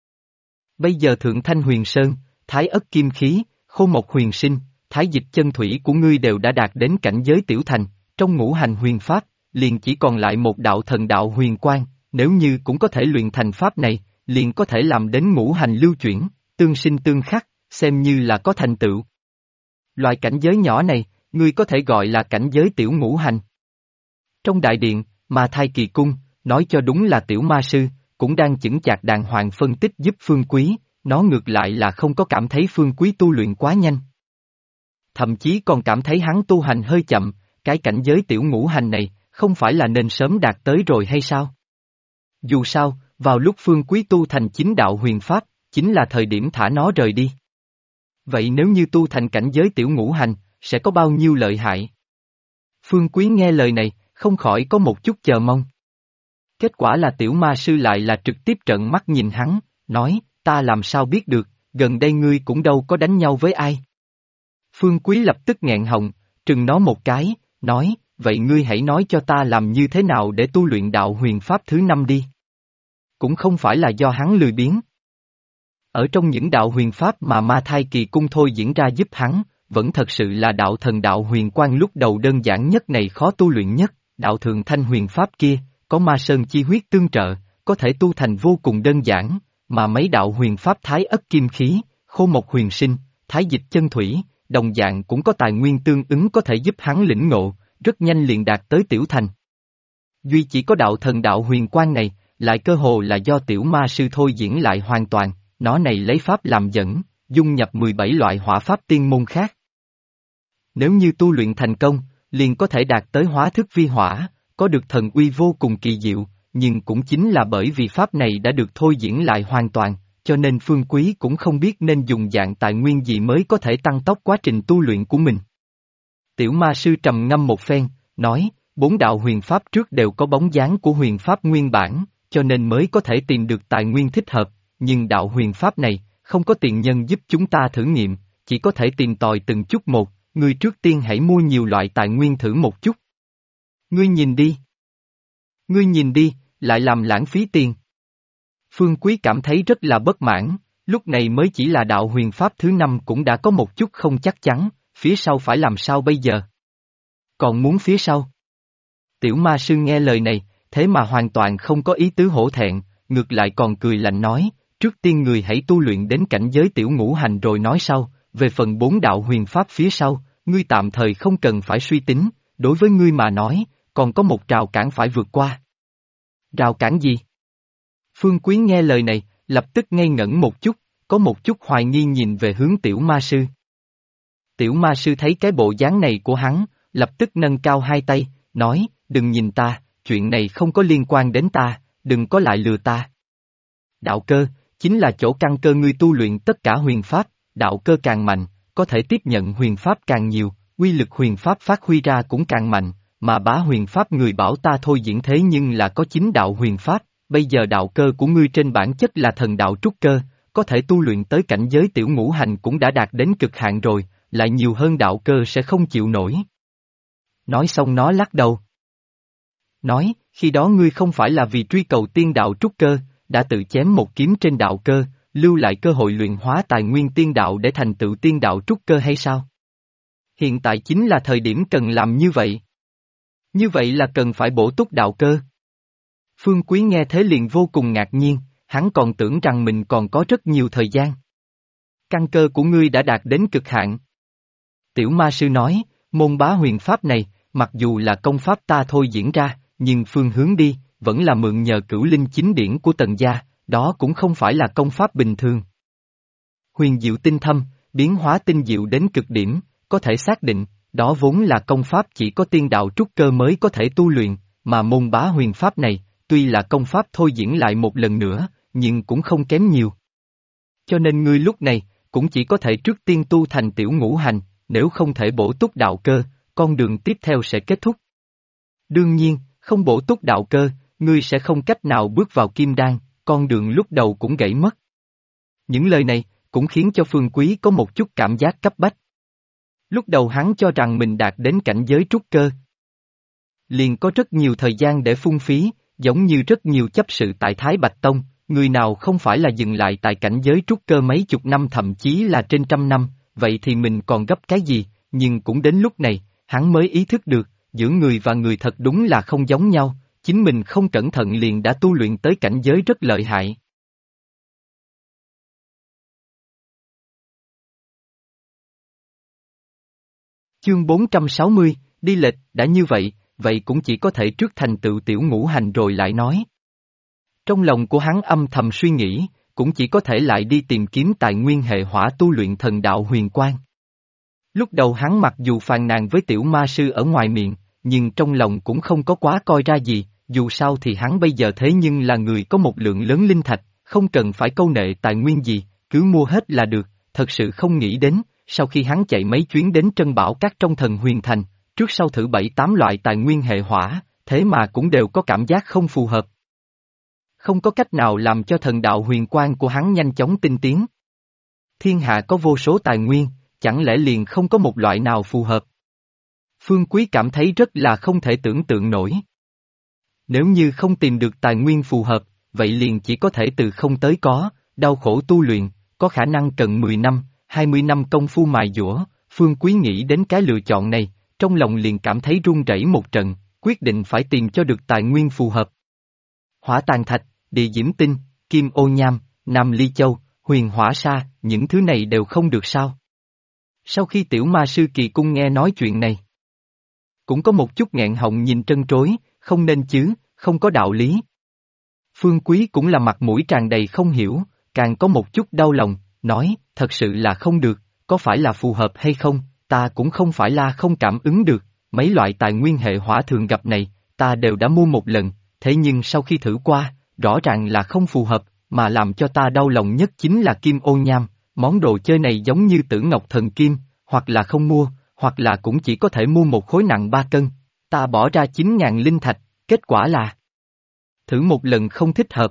Bây giờ Thượng Thanh Huyền Sơn, Thái Ất Kim Khí, Khô Mộc Huyền Sinh, Thái Dịch Chân Thủy của ngươi đều đã đạt đến cảnh giới tiểu thành, trong ngũ hành huyền pháp, liền chỉ còn lại một đạo thần đạo huyền quang, nếu như cũng có thể luyện thành pháp này, liền có thể làm đến ngũ hành lưu chuyển, tương sinh tương khắc, xem như là có thành tựu. Loại cảnh giới nhỏ này, ngươi có thể gọi là cảnh giới tiểu ngũ hành. Trong đại điện, Ma Thai Kỳ Cung, nói cho đúng là tiểu ma sư, cũng đang chững chạc đàng hoàng phân tích giúp Phương Quý, nó ngược lại là không có cảm thấy Phương Quý tu luyện quá nhanh. Thậm chí còn cảm thấy hắn tu hành hơi chậm, cái cảnh giới tiểu ngũ hành này, không phải là nên sớm đạt tới rồi hay sao? Dù sao, vào lúc Phương Quý tu thành 9 đạo huyền pháp, chính là thời điểm thả nó rời đi. Vậy nếu như tu thành cảnh giới tiểu ngũ hành, sẽ có bao nhiêu lợi hại? Phương Quý nghe lời này, không khỏi có một chút chờ mong. Kết quả là tiểu ma sư lại là trực tiếp trợn mắt nhìn hắn, nói, ta làm sao biết được, gần đây ngươi cũng đâu có đánh nhau với ai. Phương Quý lập tức nghẹn họng, trừng nó một cái, nói, vậy ngươi hãy nói cho ta làm như thế nào để tu luyện đạo huyền pháp thứ 5 đi. Cũng không phải là do hắn lười biếng. Ở trong những đạo huyền pháp mà Ma Thai Kỳ Cung thôi diễn ra giúp hắn, vẫn thật sự là đạo thần đạo huyền quang lúc đầu đơn giản nhất này khó tu luyện nhất, đạo Thượng Thanh huyền pháp kia, có ma sơn chi huyết tương trợ, có thể tu thành vô cùng đơn giản, mà mấy đạo huyền pháp Thái Ất Kim Khí, khô mộc huyền sinh, thái dịch chân thủy, đồng dạng cũng có tài nguyên tương ứng có thể giúp hắn lĩnh ngộ, rất nhanh liền đạt tới tiểu thành. Duy chỉ có đạo thần đạo huyền quang này, lại cơ hồ là do tiểu ma sư thôi diễn lại hoàn toàn, nó này lấy pháp làm dẫn, dung nhập 17 loại hỏa pháp tiên môn khác. Nếu như tu luyện thành công, liền có thể đạt tới hóa thức vi hỏa, có được thần uy vô cùng kỳ diệu, nhưng cũng chính là bởi vì pháp này đã được thôi diễn lại hoàn toàn, cho nên Phương Quý cũng không biết nên dùng dạng tài nguyên gì mới có thể tăng tốc quá trình tu luyện của mình. Tiểu ma sư trầm ngâm một phen, nói, 4 đạo huyền pháp trước đều có bóng dáng của huyền pháp nguyên bản, cho nên mới có thể tìm được tài nguyên thích hợp, nhưng đạo huyền pháp này, không có tiền nhân giúp chúng ta thử nghiệm, chỉ có thể tìm tòi từng chút một, ngươi trước tiên hãy mua nhiều loại tài nguyên thử một chút. Ngươi nhìn đi. Ngươi nhìn đi, lại làm lãng phí tiền. Phương Quý cảm thấy rất là bất mãn, lúc này mới chỉ là đạo huyền pháp thứ 5 cũng đã có một chút không chắc chắn, phía sau phải làm sao bây giờ? Còn muốn phía sau? Tiểu ma sư nghe lời này, thế mà hoàn toàn không có ý tứ hổ thẹn, ngược lại còn cười lạnh nói, trước tiên người hãy tu luyện đến cảnh giới tiểu ngũ hành rồi nói sau, về phần 4 đạo huyền pháp phía sau, ngươi tạm thời không cần phải suy tính, đối với ngươi mà nói, còn có một rào cản phải vượt qua. Rào cản gì? Phương Quý nghe lời này, lập tức ngây ngẩn một chút, có một chút hoài nghi nhìn về hướng tiểu ma sư. Tiểu ma sư thấy cái bộ dáng này của hắn, lập tức nâng cao hai tay, nói, đừng nhìn ta, chuyện này không có liên quan đến ta, đừng có lại lừa ta. Đạo cơ, chính là chỗ căn cơ ngươi tu luyện tất cả huyền pháp, đạo cơ càng mạnh, có thể tiếp nhận huyền pháp càng nhiều, uy lực huyền pháp phát huy ra cũng càng mạnh, mà bá huyền pháp người bảo ta thôi diễn thế nhưng là có 9 đạo huyền pháp, bây giờ đạo cơ của ngươi trên bản chất là thần đạo trúc cơ, có thể tu luyện tới cảnh giới tiểu ngũ hành cũng đã đạt đến cực hạn rồi, lại nhiều hơn đạo cơ sẽ không chịu nổi. Nói xong nó lắc đầu. Nói, khi đó ngươi không phải là vì truy cầu tiên đạo trúc cơ, đã tự chém một kiếm trên đạo cơ, lưu lại cơ hội luyện hóa tài nguyên tiên đạo để thành tựu tiên đạo trúc cơ hay sao? Hiện tại chính là thời điểm cần làm như vậy. Như vậy là cần phải bổ túc đạo cơ. Phương Quý nghe thế liền vô cùng ngạc nhiên, hắn còn tưởng rằng mình còn có rất nhiều thời gian. Căn cơ của ngươi đã đạt đến cực hạn. Tiểu ma sư nói, môn bá huyền pháp này, mặc dù là công pháp ta thôi diễn ra, nhưng phương hướng đi, vẫn là mượn nhờ cửu linh chính điển của Tần gia, đó cũng không phải là công pháp bình thường. Huyền diệu tinh thâm, biến hóa tinh diệu đến cực điểm, có thể xác định, đó vốn là công pháp chỉ có tiên đạo trúc cơ mới có thể tu luyện, mà môn bá huyền pháp này, tuy là công pháp thôi diễn lại một lần nữa, nhưng cũng không kém nhiều. Cho nên ngươi lúc này, cũng chỉ có thể trước tiên tu thành tiểu ngũ hành, nếu không thể bổ túc đạo cơ, con đường tiếp theo sẽ kết thúc. Đương nhiên, không bổ túc đạo cơ, ngươi sẽ không cách nào bước vào kim đan, con đường lúc đầu cũng gãy mất. Những lời này, cũng khiến cho Phương Quý có một chút cảm giác cấp bách. Lúc đầu hắn cho rằng mình đạt đến cảnh giới trúc cơ. Liền có rất nhiều thời gian để phung phí, giống như rất nhiều chấp sự tại Thái Bạch Tông, người nào không phải là dừng lại tại cảnh giới trúc cơ mấy chục năm thậm chí là trên trăm năm, vậy thì mình còn gấp cái gì, nhưng cũng đến lúc này, hắn mới ý thức được, giữa người và người thật đúng là không giống nhau, chính mình không cẩn thận liền đã tu luyện tới cảnh giới rất lợi hại. Chương 460, đi lệch, đã như vậy, vậy cũng chỉ có thể trước thành tựu tiểu ngũ hành rồi lại nói. Trong lòng của hắn âm thầm suy nghĩ, cũng chỉ có thể lại đi tìm kiếm tài nguyên hệ hỏa tu luyện thần đạo huyền quang. Lúc đầu hắn mặc dù phàn nàn với tiểu ma sư ở ngoài miệng, nhưng trong lòng cũng không có quá coi ra gì, dù sao thì hắn bây giờ thế nhưng là người có một lượng lớn linh thạch, không cần phải câu nệ tài nguyên gì, cứ mua hết là được, thật sự không nghĩ đến, sau khi hắn chạy mấy chuyến đến Trân Bảo Các trong thần huyền thành, trước sau thử 7-8 loại tài nguyên hệ hỏa, thế mà cũng đều có cảm giác không phù hợp. Không có cách nào làm cho thần đạo huyền quang của hắn nhanh chóng tinh tiến. Thiên hạ có vô số tài nguyên, chẳng lẽ liền không có một loại nào phù hợp? Phương Quý cảm thấy rất là không thể tưởng tượng nổi. Nếu như không tìm được tài nguyên phù hợp, vậy liền chỉ có thể từ không tới có, đau khổ tu luyện, có khả năng cần 10 năm, 20 năm công phu mài dũa. Phương Quý nghĩ đến cái lựa chọn này, trong lòng liền cảm thấy run rẩy một trận, quyết định phải tìm cho được tài nguyên phù hợp. Hỏa tàn thạch, địa diễm tinh, kim ô nham, nam ly châu, huyền hỏa sa, những thứ này đều không được sao? Sau khi tiểu ma sư kỳ cung nghe nói chuyện này, cũng có một chút nghẹn họng nhìn trân trối, không nên chứ, không có đạo lý. Phương Quý cũng là mặt mũi tràn đầy không hiểu, càng có một chút đau lòng, nói, thật sự là không được, có phải là phù hợp hay không, ta cũng không phải là không cảm ứng được, mấy loại tài nguyên hệ hỏa thường gặp này, ta đều đã mua một lần, thế nhưng sau khi thử qua, rõ ràng là không phù hợp, mà làm cho ta đau lòng nhất chính là kim ô nham, món đồ chơi này giống như tử ngọc thần kim, hoặc là không mua, hoặc là cũng chỉ có thể mua một khối nặng 3 cân, ta bỏ ra 9.000 linh thạch, kết quả là thử một lần không thích hợp.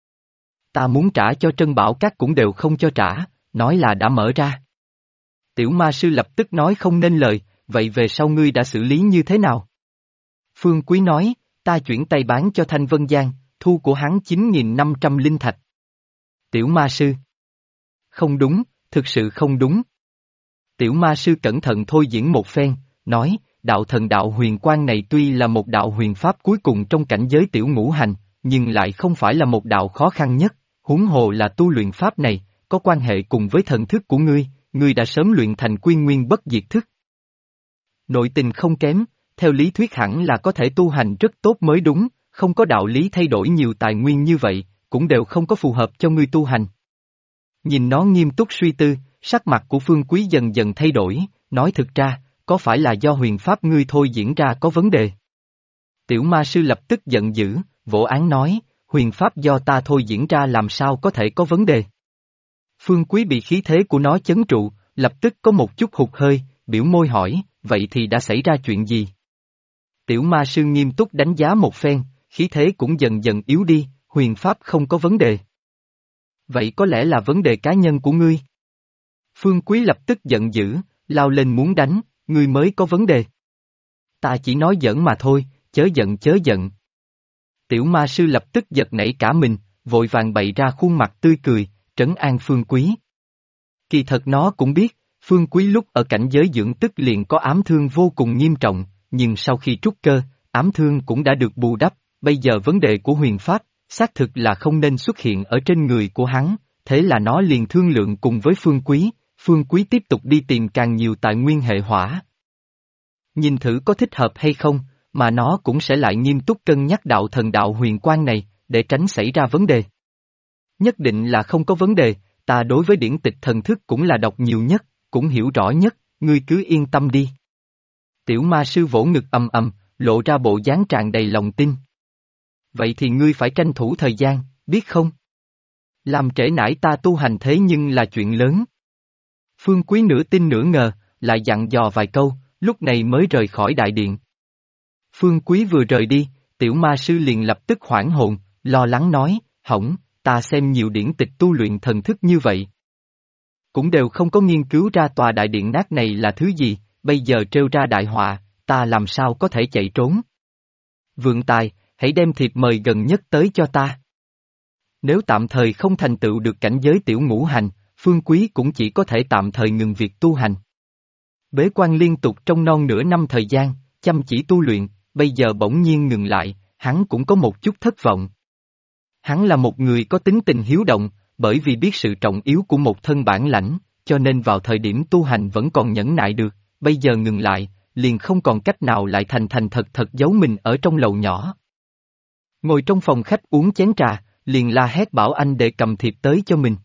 Ta muốn trả cho Trân Bảo Các cũng đều không cho trả, nói là đã mở ra. Tiểu ma sư lập tức nói không nên lời, vậy về sau ngươi đã xử lý như thế nào? Phương Quý nói, ta chuyển tay bán cho Thanh Vân Giang, thu của hắn 9.500 linh thạch. Tiểu ma sư. Không đúng, thực sự không đúng. Tiểu ma sư cẩn thận thôi diễn một phen, nói, đạo thần đạo huyền quang này tuy là một đạo huyền pháp cuối cùng trong cảnh giới tiểu ngũ hành, nhưng lại không phải là một đạo khó khăn nhất, huống hồ là tu luyện pháp này, có quan hệ cùng với thần thức của ngươi đã sớm luyện thành quy nguyên bất diệt thức. Nội tình không kém, theo lý thuyết hẳn là có thể tu hành rất tốt mới đúng, không có đạo lý thay đổi nhiều tài nguyên như vậy, cũng đều không có phù hợp cho ngươi tu hành. Nhìn nó nghiêm túc suy tư, sắc mặt của Phương Quý dần dần thay đổi, nói thực ra, có phải là do huyền pháp ngươi thôi diễn ra có vấn đề? Tiểu ma sư lập tức giận dữ, vỗ án nói, huyền pháp do ta thôi diễn ra làm sao có thể có vấn đề? Phương Quý bị khí thế của nó chấn trụ, lập tức có một chút hụt hơi, biểu môi hỏi, vậy thì đã xảy ra chuyện gì? Tiểu ma sư nghiêm túc đánh giá một phen, khí thế cũng dần dần yếu đi, huyền pháp không có vấn đề. Vậy có lẽ là vấn đề cá nhân của ngươi. Phương Quý lập tức giận dữ, lao lên muốn đánh, ngươi mới có vấn đề. Ta chỉ nói giỡn mà thôi, chớ giận chớ giận. Tiểu ma sư lập tức giật nảy cả mình, vội vàng bày ra khuôn mặt tươi cười, trấn an Phương Quý. Kỳ thật nó cũng biết, Phương Quý lúc ở cảnh giới dưỡng tức liền có ám thương vô cùng nghiêm trọng, nhưng sau khi trúc cơ, ám thương cũng đã được bù đắp, bây giờ vấn đề của huyền pháp, xác thực là không nên xuất hiện ở trên người của hắn, thế là nó liền thương lượng cùng với Phương Quý tiếp tục đi tìm càng nhiều tài nguyên hệ hỏa. Nhìn thử có thích hợp hay không, mà nó cũng sẽ lại nghiêm túc cân nhắc đạo thần đạo huyền quang này, để tránh xảy ra vấn đề. Nhất định là không có vấn đề, ta đối với điển tịch thần thức cũng là đọc nhiều nhất, cũng hiểu rõ nhất, ngươi cứ yên tâm đi. Tiểu ma sư vỗ ngực ầm ầm, lộ ra bộ dáng tràn đầy lòng tin. Vậy thì ngươi phải tranh thủ thời gian, biết không? Làm trễ nải ta tu hành thế nhưng là chuyện lớn. Phương Quý nửa tin nửa ngờ, lại dặn dò vài câu, lúc này mới rời khỏi đại điện. Phương Quý vừa rời đi, tiểu ma sư liền lập tức hoảng hồn, lo lắng nói, hỏng, ta xem nhiều điển tịch tu luyện thần thức như vậy. Cũng đều không có nghiên cứu ra tòa đại điện nát này là thứ gì, bây giờ trêu ra đại họa, ta làm sao có thể chạy trốn. Vượng Tài, hãy đem thiệp mời gần nhất tới cho ta. Nếu tạm thời không thành tựu được cảnh giới tiểu ngũ hành, Phương Quý cũng chỉ có thể tạm thời ngừng việc tu hành. Bế quan liên tục trong non nửa năm thời gian, chăm chỉ tu luyện, bây giờ bỗng nhiên ngừng lại, hắn cũng có một chút thất vọng. Hắn là một người có tính tình hiếu động, bởi vì biết sự trọng yếu của một thân bản lãnh, cho nên vào thời điểm tu hành vẫn còn nhẫn nại được, bây giờ ngừng lại, liền không còn cách nào lại thành thành thật thật giấu mình ở trong lầu nhỏ. Ngồi trong phòng khách uống chén trà, liền la hét bảo anh để cầm thiệp tới cho mình.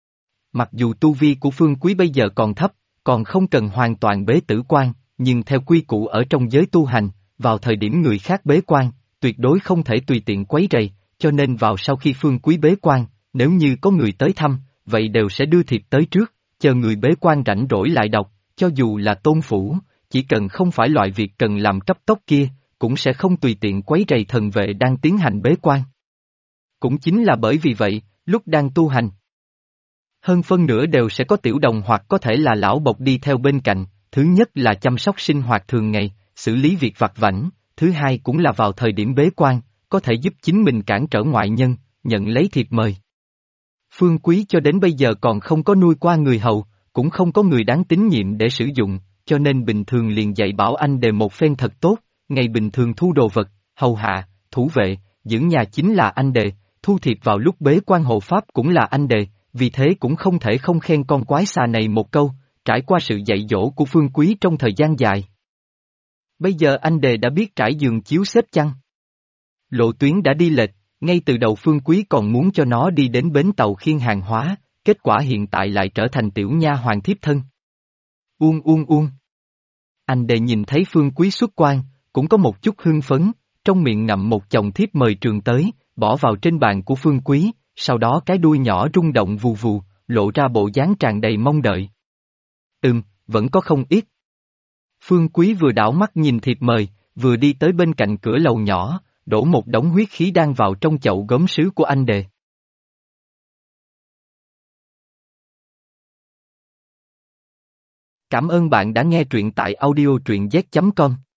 Mặc dù tu vi của Phương Quý bây giờ còn thấp, còn không cần hoàn toàn bế tử quan, nhưng theo quy củ ở trong giới tu hành, vào thời điểm người khác bế quan, tuyệt đối không thể tùy tiện quấy rầy, cho nên vào sau khi Phương Quý bế quan, nếu như có người tới thăm, vậy đều sẽ đưa thiệp tới trước, chờ người bế quan rảnh rỗi lại đọc, cho dù là tôn phủ, chỉ cần không phải loại việc cần làm cấp tốc kia, cũng sẽ không tùy tiện quấy rầy thần vệ đang tiến hành bế quan. Cũng chính là bởi vì vậy, lúc đang tu hành, hơn phân nửa đều sẽ có tiểu đồng hoặc có thể là lão bộc đi theo bên cạnh, thứ nhất là chăm sóc sinh hoạt thường ngày, xử lý việc vặt vãnh, thứ hai cũng là vào thời điểm bế quan, có thể giúp chính mình cản trở ngoại nhân, nhận lấy thiệp mời. Phương Quý cho đến bây giờ còn không có nuôi qua người hầu, cũng không có người đáng tín nhiệm để sử dụng, cho nên bình thường liền dạy bảo anh đề một phen thật tốt, ngày bình thường thu đồ vật, hầu hạ, thủ vệ, giữ nhà chính là anh đề, thu thiệp vào lúc bế quan hộ pháp cũng là anh đề, vì thế cũng không thể không khen con quái xà này một câu, trải qua sự dạy dỗ của Phương Quý trong thời gian dài. Bây giờ anh Đề đã biết trải giường chiếu xếp chăn. Lộ tuyến đã đi lệch, ngay từ đầu Phương Quý còn muốn cho nó đi đến bến tàu khiêng hàng hóa, kết quả hiện tại lại trở thành tiểu nha hoàng thiếp thân. Uông. Anh Đề nhìn thấy Phương Quý xuất quan, cũng có một chút hưng phấn, trong miệng ngậm một chồng thiếp mời trường tới, bỏ vào trên bàn của Phương Quý, sau đó cái đuôi nhỏ rung động vù vù, lộ ra bộ dáng tràn đầy mong đợi. Vẫn có không ít. Phương Quý vừa đảo mắt nhìn thiệp mời, vừa đi tới bên cạnh cửa lầu nhỏ, đổ một đống huyết khí đang vào trong chậu gốm sứ của anh Đề. Cảm ơn bạn đã nghe truyện tại audio truyện z.com.